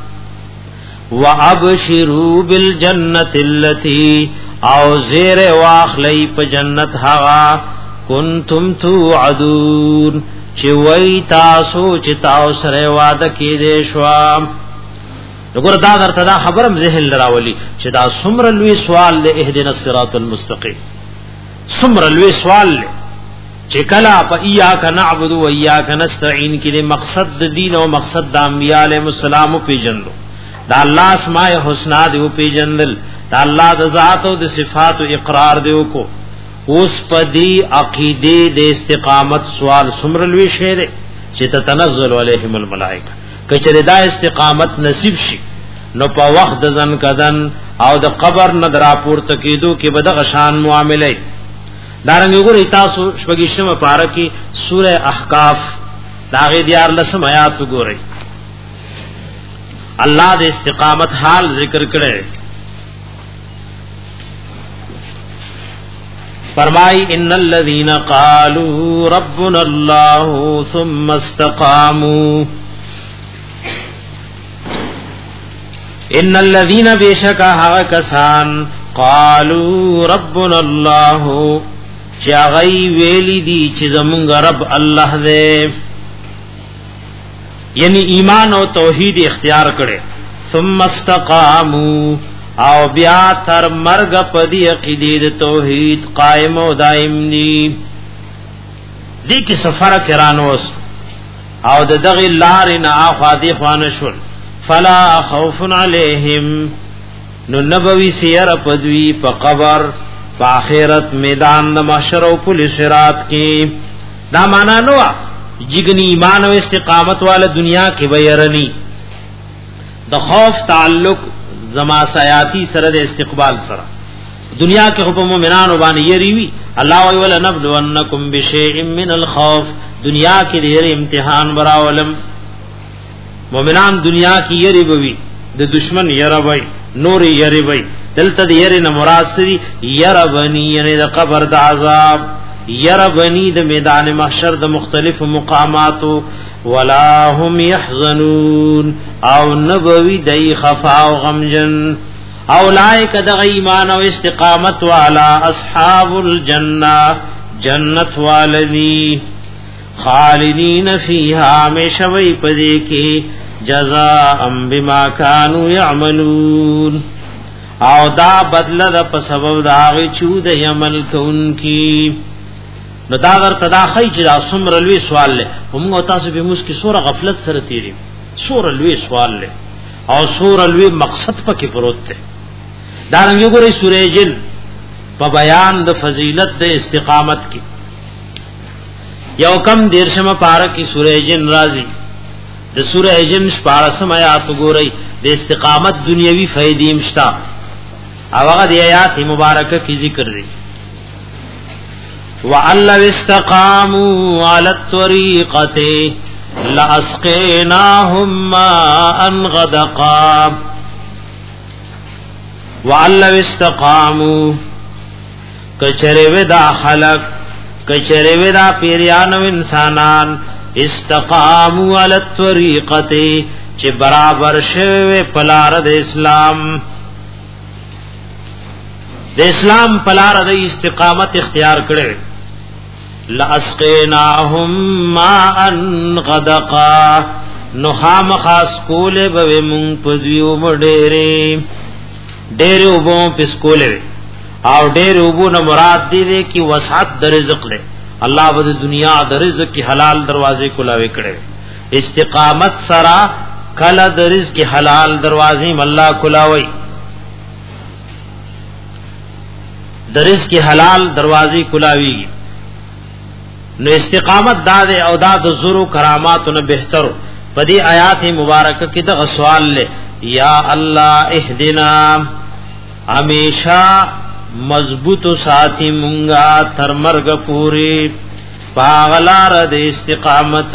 وابشروا بالجنه التي او زیر واخلی په جنت هوا کنتم توعدون چې وای تاسو چې تاسو سره وعده کې دې شو وګور دا درته دا خبرم ذهن لراولي چې دا څومره لوی سوال له اهدنا الصراط المستقيم څومره لوی سوال له چې کلا په اياک نعبد و اياک نستعين کې مقصد د دین او مقصد د انبياء عليهم السلام په جنلو دا الله اسماء الحسنا دی په جنل دا الله د ذات او د صفات او اقرار دیو کو اوس پدی عقیده د استقامت سوال سمرلوي شه ده چې تتنزل علیهم الملائکه کچره دا استقامت نصیب شي نو په وخت د ځن کدن او د قبر نه دراپور تکیدو کې بدغه شان معاملې دارنګ وګورئ تاسو شپږشتمه پاره کې سوره احقاف داغه دیار لسم آیات وګورئ الله د استقامت حال ذکر کړي فرمائی ان الذين قالوا ربنا الله ثم استقاموا ان الذين بشكا کسان قالوا ربنا الله چاغي ویلی دی چې زمونږ رب الله دې یعنی ایمان او توحید اختیار کړي ثم استقاموا او بیا تر مرگ پدی عقیدی توحید قائم و دائم دی دی کی سفر کرانوست او د دغه لار نه اخادي خوان شول فلا خوف علیہم نو نبوی سیر پدوی په قبر په آخرت میدان د محشر او پولیس صراط کې دا معنا نو جګنی ایمان او استقامت والا دنیا کې ويرنی د خوف تعلق زما سیاتی سره د استقبال سره دنیا کې خو په مؤمنانو باندې یریوی الله وی ولا نبلونکم بشیء من الخوف دنیا کې ډېر امتحان براولم مؤمنان دنیا کې یری بوي د دشمن یره وای نور یری وای دلته د یری نه مراد سری یره بنی یعنی د قبر د عذاب یره بنی د میدان محشر د مختلف مقاماتو ولا هم يحزنون او نبوی دای خفا او غمجن اولائک د ایمان او استقامت والا اصحاب الجنه جنت والذی خالدین فیها مشوی پدې کې جزاء بما كانوا يعملون او دا بدل د په سبب دا غي چود عمل کوونکی نو دا ورته دا خی چې دا څومره لوی سوال له هم تاسو به موږ کې سوره غفلت سره تیری سوره لوی سوال له او سوره لوی مقصد پکې پروت ده دا رنګ ګورې سوره جن په بیان د فضیلت د استقامت کې یو کم دیرشمه پارا کی سوره جن راضی د سوره جن شپارسم آیات ګورئ د استقامت دنیوي فائدې مشتا او هغه د آیات مبارکه کی ذکر دي وَأَلَّوْ اسْتَقَامُوا عَلَى الطَّرِيقَةِ لَأَسْقَيْنَاهُمْ مَاءً غَدَقًا وَأَلَّوْ اسْتَقَامُوا کچره ودا خلق کچره ودا پیریان و انسانان استقاموا علی الطریقه چې برابر شوه پلار د اسلام د اسلام پلار د استقامت اختیار کړي لاسقیناهم ماء غدقا نخام خاص کوله به مون پدیو مډېره ډېر وبو پسکوله او ډېر وبو نه مراد دی کی وسعت د رزق له الله به دنیا د رزق کی حلال دروازې کولاوي کړي استقامت سرا کله د رزق کی حلال دروازې الله کولاوي د رزق کی حلال دروازې کولاوي نو استقامت داد او داد زرو کرامات نه بهتر پدی آیات مبارکه کې د سوال له یا الله اهدنا همیشا مضبوط ساتي مونږه تر مرګ پوری پاغلار د استقامت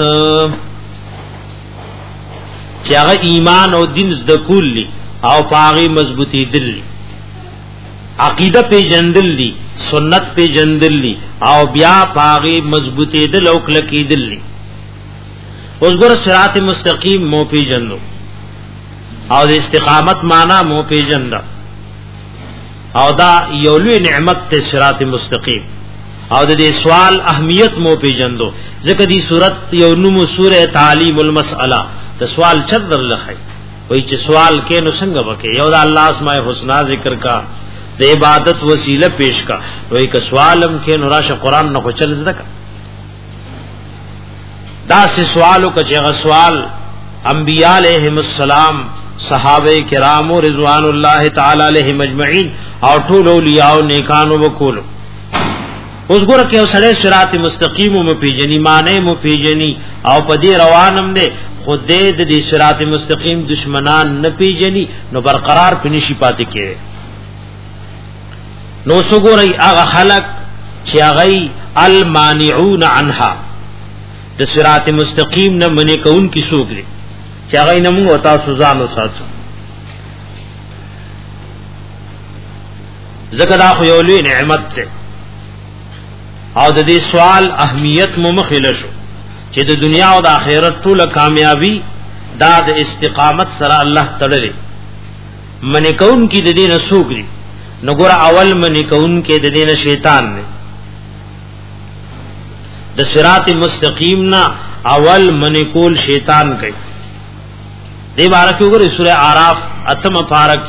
چې هغه ایمان او دین زده کولی او پاغي مضبوطی دل عقیده په جندل لی سنت په جندل لی او بیا پاغي مضبوطی دل او کلکی دل لی اوس ګور صراط مستقیم مو په جندو او د استقامت معنا مو په جندا او دا یو لوی نعمت ته صراط مستقیم او د دې سوال اهمیت مو پیجندو ځکه دې صورت یو نومو سوره تعلیم المسأله د سوال چدر لخی وای چې سوال کې نو څنګه وکي یو د الله اسماء الحسنا ذکر کا د عبادت وسیله پیش کا وای ک سوالم کې نو راشه قران نه چل زده کا دا سه سوالو ک چې سوال انبیاء علیهم السلام صحابه کرام رضوان الله تعالی علیهم اجمعین او ټول اولیاء او نیکانو وکولو اوس ګوره کې اوسړې صراط مستقیم مو پیجنی معنی مو پیجنی او پدې روانم دې خود دې دې صراط مستقیم دشمنان نه پیجنی نو برقرار پنيشي پاتې کې نو سګورې هغه خلق چې هغه المانعون عنها د صراط مستقیم نه منې کون کی سوق دي چې هغه نه موږ وتا سوزانو ساتو زکه دا خو یو لوی نعمت ده او د دې سوال اهمیت مو مخېله شو چې د دنیا او د آخرت ټول کامیابی دا د استقامت سره الله تړلې منې کون کی د دې نه سوق دي نو ګور اول منې کون کې د دې نه شیطان نه د صراط مستقیم نه اول منې کول شیطان کوي دی بارک وګورئ سورہ اعراف اتم پارک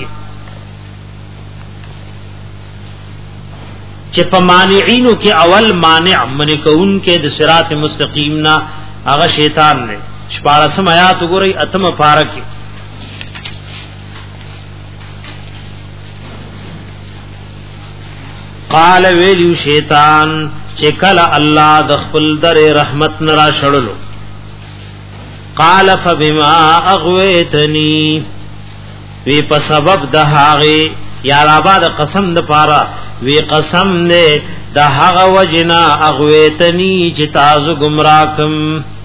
چې په مانعینو کې اول مانع من کون کې د صراط مستقیم نا هغه شیطان دی. شپاړسم آیات وګورئ اتم پارا کې قال ویلو شیطان چې کله الله د خپل در رحمت نرا شړلو قال فبما اغويتني وی په سبب د هغه یا رابا د قسم د پارا وی قسم نه د هغه وجنا اغويتني چې تاسو گمراکم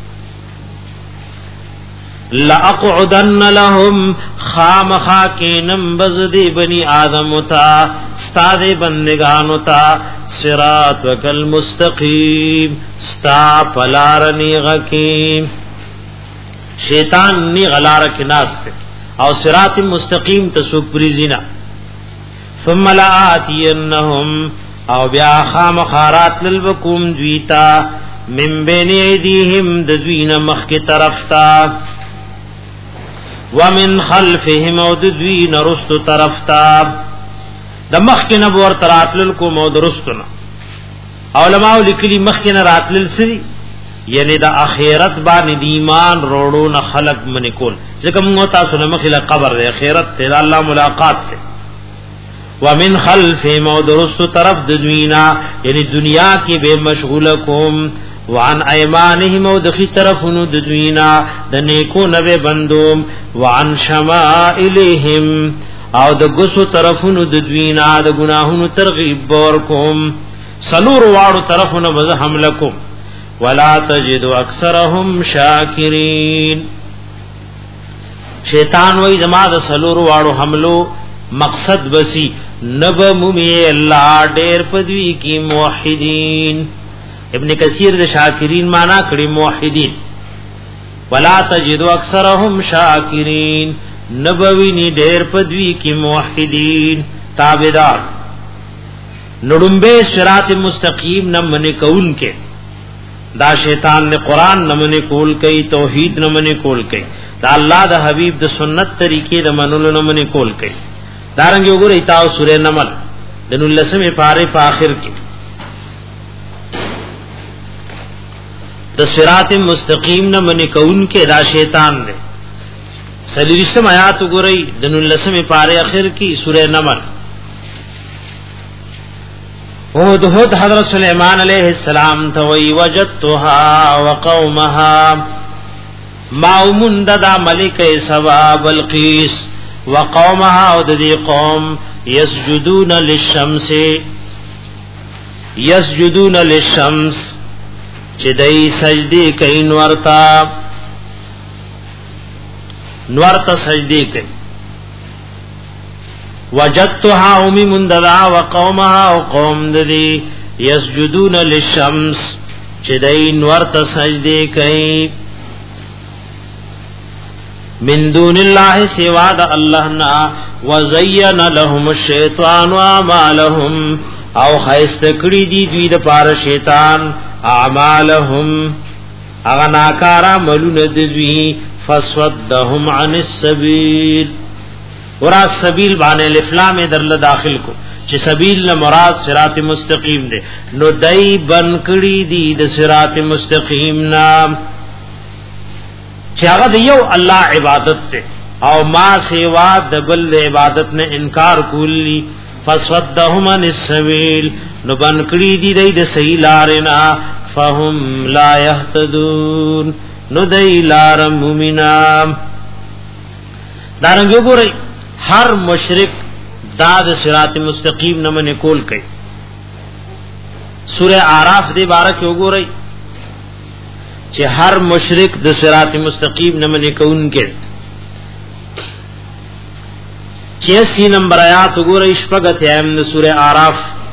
لأقعدن لهم خامخاکینم بزدی بنی آدم تا استاد بندگانو تا صراطک المستقیم ستا پلارنی غکیم شیطان نی غلارک ناستے او صراط مستقیم تسوک پریزینا ثم لآتینهم او بیا خامخارات للبکوم دویتا من بین ایدیهم ددوین مخ کی طرف تا ومن خلفهم او ددوین رست طرف تا د مخ کی نبور تراتل کو مو درستنا علماء لیکلی مخ کی نراتل سری یعنی د اخرت باندې ایمان روړو نه خلق من کول ځکه موږ تاسو نه مخله قبر د اخرت ته الله ملاقات ته ومن خلفهم او درست طرف د دنیا یعنی دنیا کې به مشغول کوم وعن ايمانهم او دخي طرفونو د دنیا د نیکو نبه بندوم وعن شمائلهم او د ګسو طرفونو د دنیا د ګناهونو ترغیب ورکوم سلور واړو طرفونو به حمله کوم ولا تجد اکثرهم شاکرین شیطان وای زما د سلور واړو حملو مقصد بسی نب مومی اللہ ډیر پدوی کی موحدین ابن کثیر د شاکرین معنی کړي موحدین ولا تجد اکثرهم شاکرین نبوی نی ډیر پدوی کی موحدین تابعدار نړمبه صراط مستقیم نه منی کون کې دا شیطان نے قرآن نمنے کول کئی توحید نمنے کول کئی دا اللہ دا حبیب دا سنت طریقے دا منولو نمنے کول کئی دارنگی اگر ایتاو سورہ نمل دن اللسم پارے پا آخر کی دا صراط مستقیم نمنے کون کے دا شیطان دے سلیرشتم آیات اگر ای دن اللسم پارے آخر کی سورہ نمل اود هود حضرت سلیمان علیہ السلام توئی وجدتها وقومها ماؤمن دا ملک سوا بلقیس وقومها او دی قوم یسجدون للشمس یسجدون للشمس چه دی سجدی کئی نورتا نورتا سجدی کئی وجدتها اومی منددا وقومها او قوم ددی یسجدون للشمس چه دی نورتا سجدی کئی من دون اللہ سوا دا اللہ نا وزین لهم الشیطان اعمالهم او خیست کری دی دوی دا پار شیطان اعمالهم اغا ناکارا ملون دوی فسودهم عن السبیل ورا سبیل بانے الافلام در داخل کو چه سبیل نہ مراد صراط مستقیم دے نو دای بن کړي دی د صراط مستقیم نام چې هغه د یو الله عبادت ته او ما سیوا د بل عبادت نه انکار کولی فسودهم عن السبیل نو بن کړي دی د صحیح لارنا فهم لا يهتدون نو دای لار مومنان دارنګ وګورئ ہر مشرک داد صراط مستقیم نہ من کول کئی سورہ اعراف دے بارہ کے گو رہی چہ ہر مشرک د صراط مستقیم نہ من کون کے چھیاسی نمبر آیات گو رہی شپگت ہے من سورہ اعراف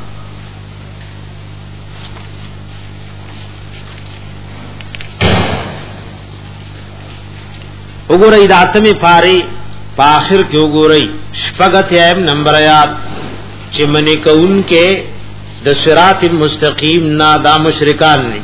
گو رہی داتمی پاری پا آخر کیوں گو رئی شپگت ایم نمبر آیات چی منی کون کے د صراط المستقیم نا دا مشرکان نی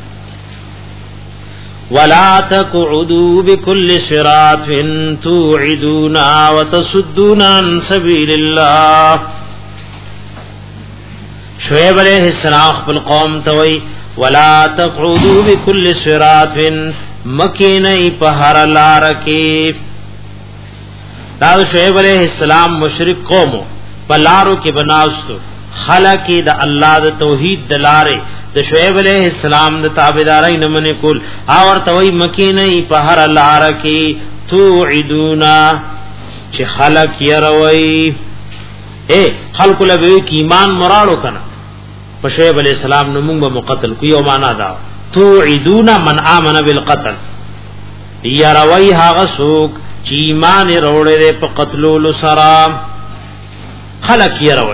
ولا تقعدوا بكل صراط توعدون وتصدون عن سبیل اللہ شعیب علیہ السلام خپل قوم توئی ولا تقعدوا بكل صراط مکینئی پہر لارکی. دا شعیب علیہ السلام مشرک قومو پلارو کی بناستو خلقی دا اللہ دا توحید دلارے دا شعیب علیہ السلام دا تابدارائی نمن کول آور توی مکینئی پہر لارکی توعدونا چی خلق یروی اے خلق لبوی کی ایمان مراڑو کنا پا شعیب علیہ السلام نمونگ با مقتل کوئی او مانا داو توعدونا من آمن بالقتل یروی حاغ سوک چی ایمان روڑے دے پا قتلول سرام خلق یروی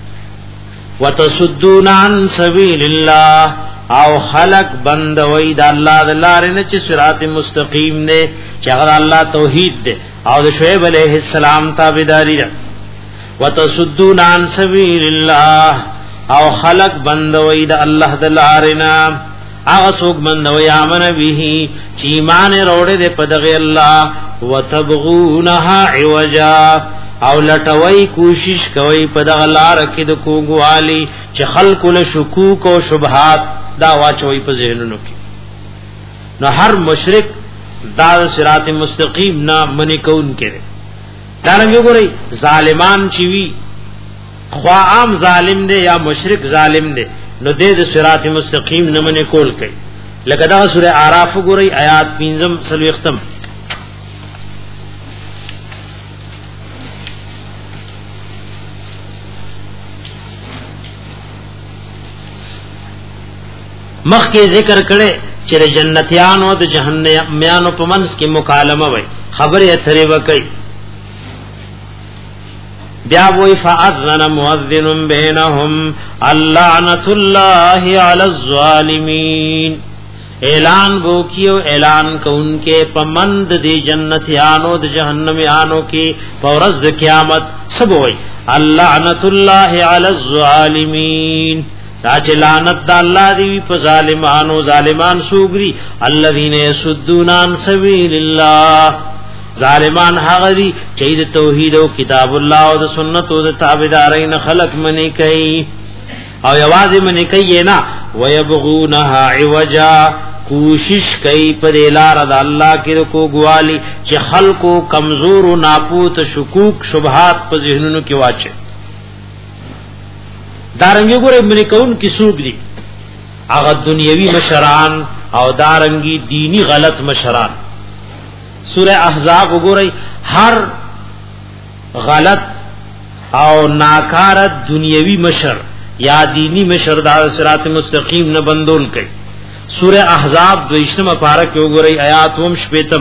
وتصدون عن سبیل اللہ او خلق بندوی دا اللہ دا لارن چی صراط مستقیم دے چی اگر اللہ توحید دے او دا شعیب علیہ السلام تابداری دا وتصدون عن سبیل اللہ او خلق بندوی دا اللہ دا لارنا آغا سوک بندوی آمن بیہی چی ایمان روڑے دے پدغی اللہ وتبغونها عوجا او لټوي کوشش کوي په دغه لار کې د کوګوالي چې خلق له شکوک او شبهات دا واچوي په ذهنونو کې. نو هر مشرک دا صراط مستقیم نه منی کون کړي. دا رنګ ګوري ظالمان چې وي خوا عام ظالم دی یا مشرک ظالم دی نو د صراط مستقیم نه منی کول کوي. لکه دا سوره اعراف ګوري آیات پنځم سلوختم مخ کې ذکر کړي چې جنتیانو د جهنميانو په منځ کې مکالمه وي خبره اترې وکړي. بیا وی فاذن مؤذن بینهم اللعنۃ الله علی الظالمین. اعلان وو کیو اعلان کوونکې پمند دی جنتیانو د جهنميانو کې په ورځ د قیامت سب وي اللعنۃ الله علی الظالمین. راچ لعنت دا اللہ دی پا ظالمانو ظالمان سوگری الذین یسدون عن سبیل اللہ ظالمان حق دی چید توحید و کتاب اللہ و دا سنت و دا تابدارین خلق منی کئی او یواز منی کئی نا ویبغونها عوجا کوشش کئی پا دیلار دا اللہ کی رکو گوالی چی خلقو کمزور و ناپوت شکوک شبہات پا ذہنونو کی واچے. دارنگی گورے منی کون کی سوک دی اغا دنیاوی مشران او دارنگی دینی غلط مشران. سورہ احزاب گورے ہر غلط او ناکارت دنیاوی مشر یا دینی مشر دا صراط مستقیم نہ بندول کئی. سورہ احزاب دویشتم پارک گورے آیات وم شپیتم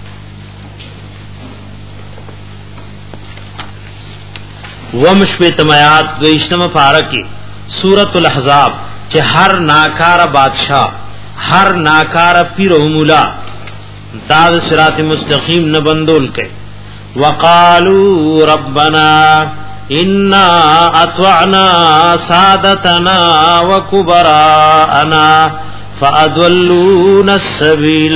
ومش پہ تمیات دویشتم پارکی سورۃ الاحزاب چہ ہر ناکار بادشاہ ہر ناکار پیر و مولا داد صراط مستقیم نہ بندول کے. وقالوا ربنا انا اطعنا سادتنا وكبراءنا فاضلونا السبيل.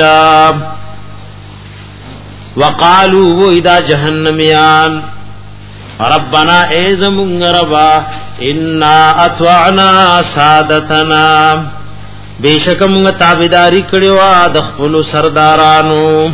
وقالوا اذا جهنميان ربنا اے زمون ربا انا اطعنا سادتنا بیشک موږ تابعداري کړو د خپل سردارانو.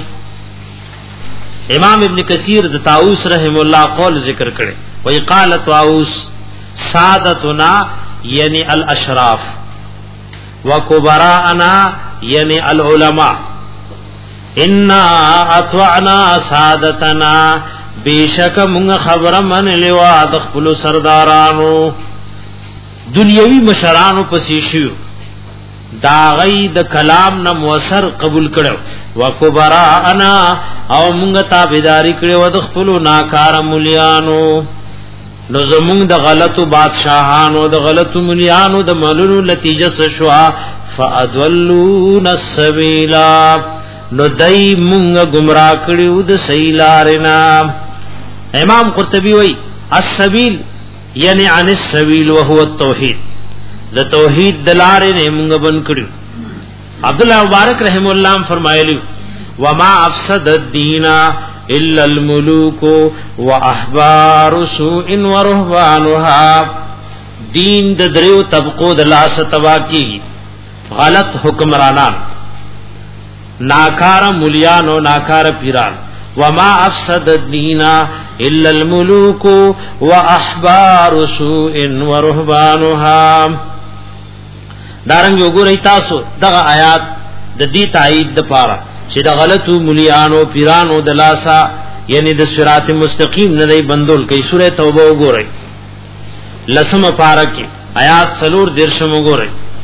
امام ابن کثیر د طاووس رحم الله قول ذکر کړي وی قال طاووس سادتنا یعنی الاشراف وکبراءنا یعنی العلماء. انا اطعنا سادتنا بیشک مونږ خبره من لیوا د خپل سردارانو دنیوي مشرانو پسې شو دا غي د کلام نه موثر قبول کړو. وکبراءنا او مونږ تابعداري کړو د خپل ناکار مليانو. نو زمونږ د غلطو بادشاہانو د غلطو مليانو د ملونو نتیجه شوا فاضلونا السبيل. نو دای مونږ گمراه کړو د سیلارنا. امام قرطبی وی السبیل یعنی عن السبیل وهو التوحید. د توحید دلارې نه مونږ بن کړو. عبد الله مبارک رحم الله فرمایلی وما افسد الدین الا الملوک واحبار سوء ورهبانها. دین د دریو طبقو د لاس تبا کی غلط حکمرانان، ناکار ملیان و ناکار پیران. وما افسد الدین الا الملوک واحبار سوء ورهبانها. دارنګ وګورئ تاسو دغه آیات د دې تایید د پاره چې د غلطو مليانو پیرانو د لاسا یعنی د صراط مستقیم نه دی بندول کوي. سوره توبه وګورئ لسمه پاره کې آیات سلور درشم وګورئ.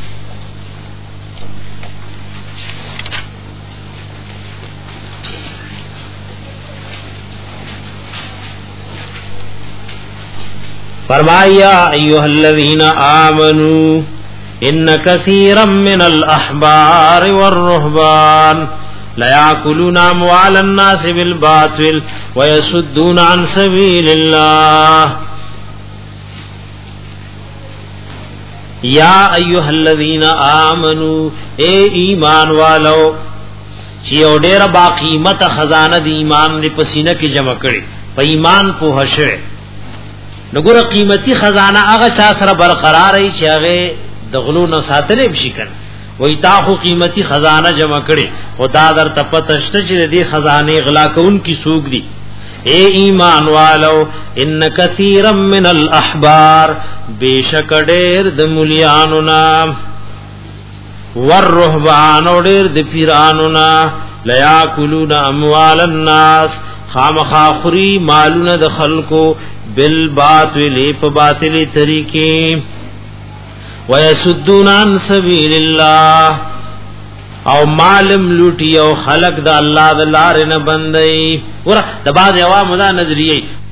فرمایا ایها الذین آمنوا ان كثيرا من الاحبار والرهبان لا يأكلون اموال الناس بالباطل ويصدون عن سبيل الله. یا ایها الذین آمنوا اے ایمان والو چې اور ډیر با قیمت خزانه د ایمان په پسینه کې جمع کړي په ایمان په هشه نګور قیمتي خزانه هغه سره برقرار ای چې هغه دغلو نو ساتلې بشي کړه وای تا خو قیمتي خزانه جمع کړي خدا در تپتشت چې دې خزانه غلا کون کی سوق دي. اے ایمان والو ان کثیرا من الاحبار بیشک ډېر د مليانو نا والرهبان ډېر د پیرانو نا لیاکلون اموال الناس خامخاخری مالونه د خلقو بالباطل په باطلی طریقې ويسدون عن سبيل الله او مالم لوټي او خلق د الله د لارې نه بندي. ور د باز عوام دا نظریه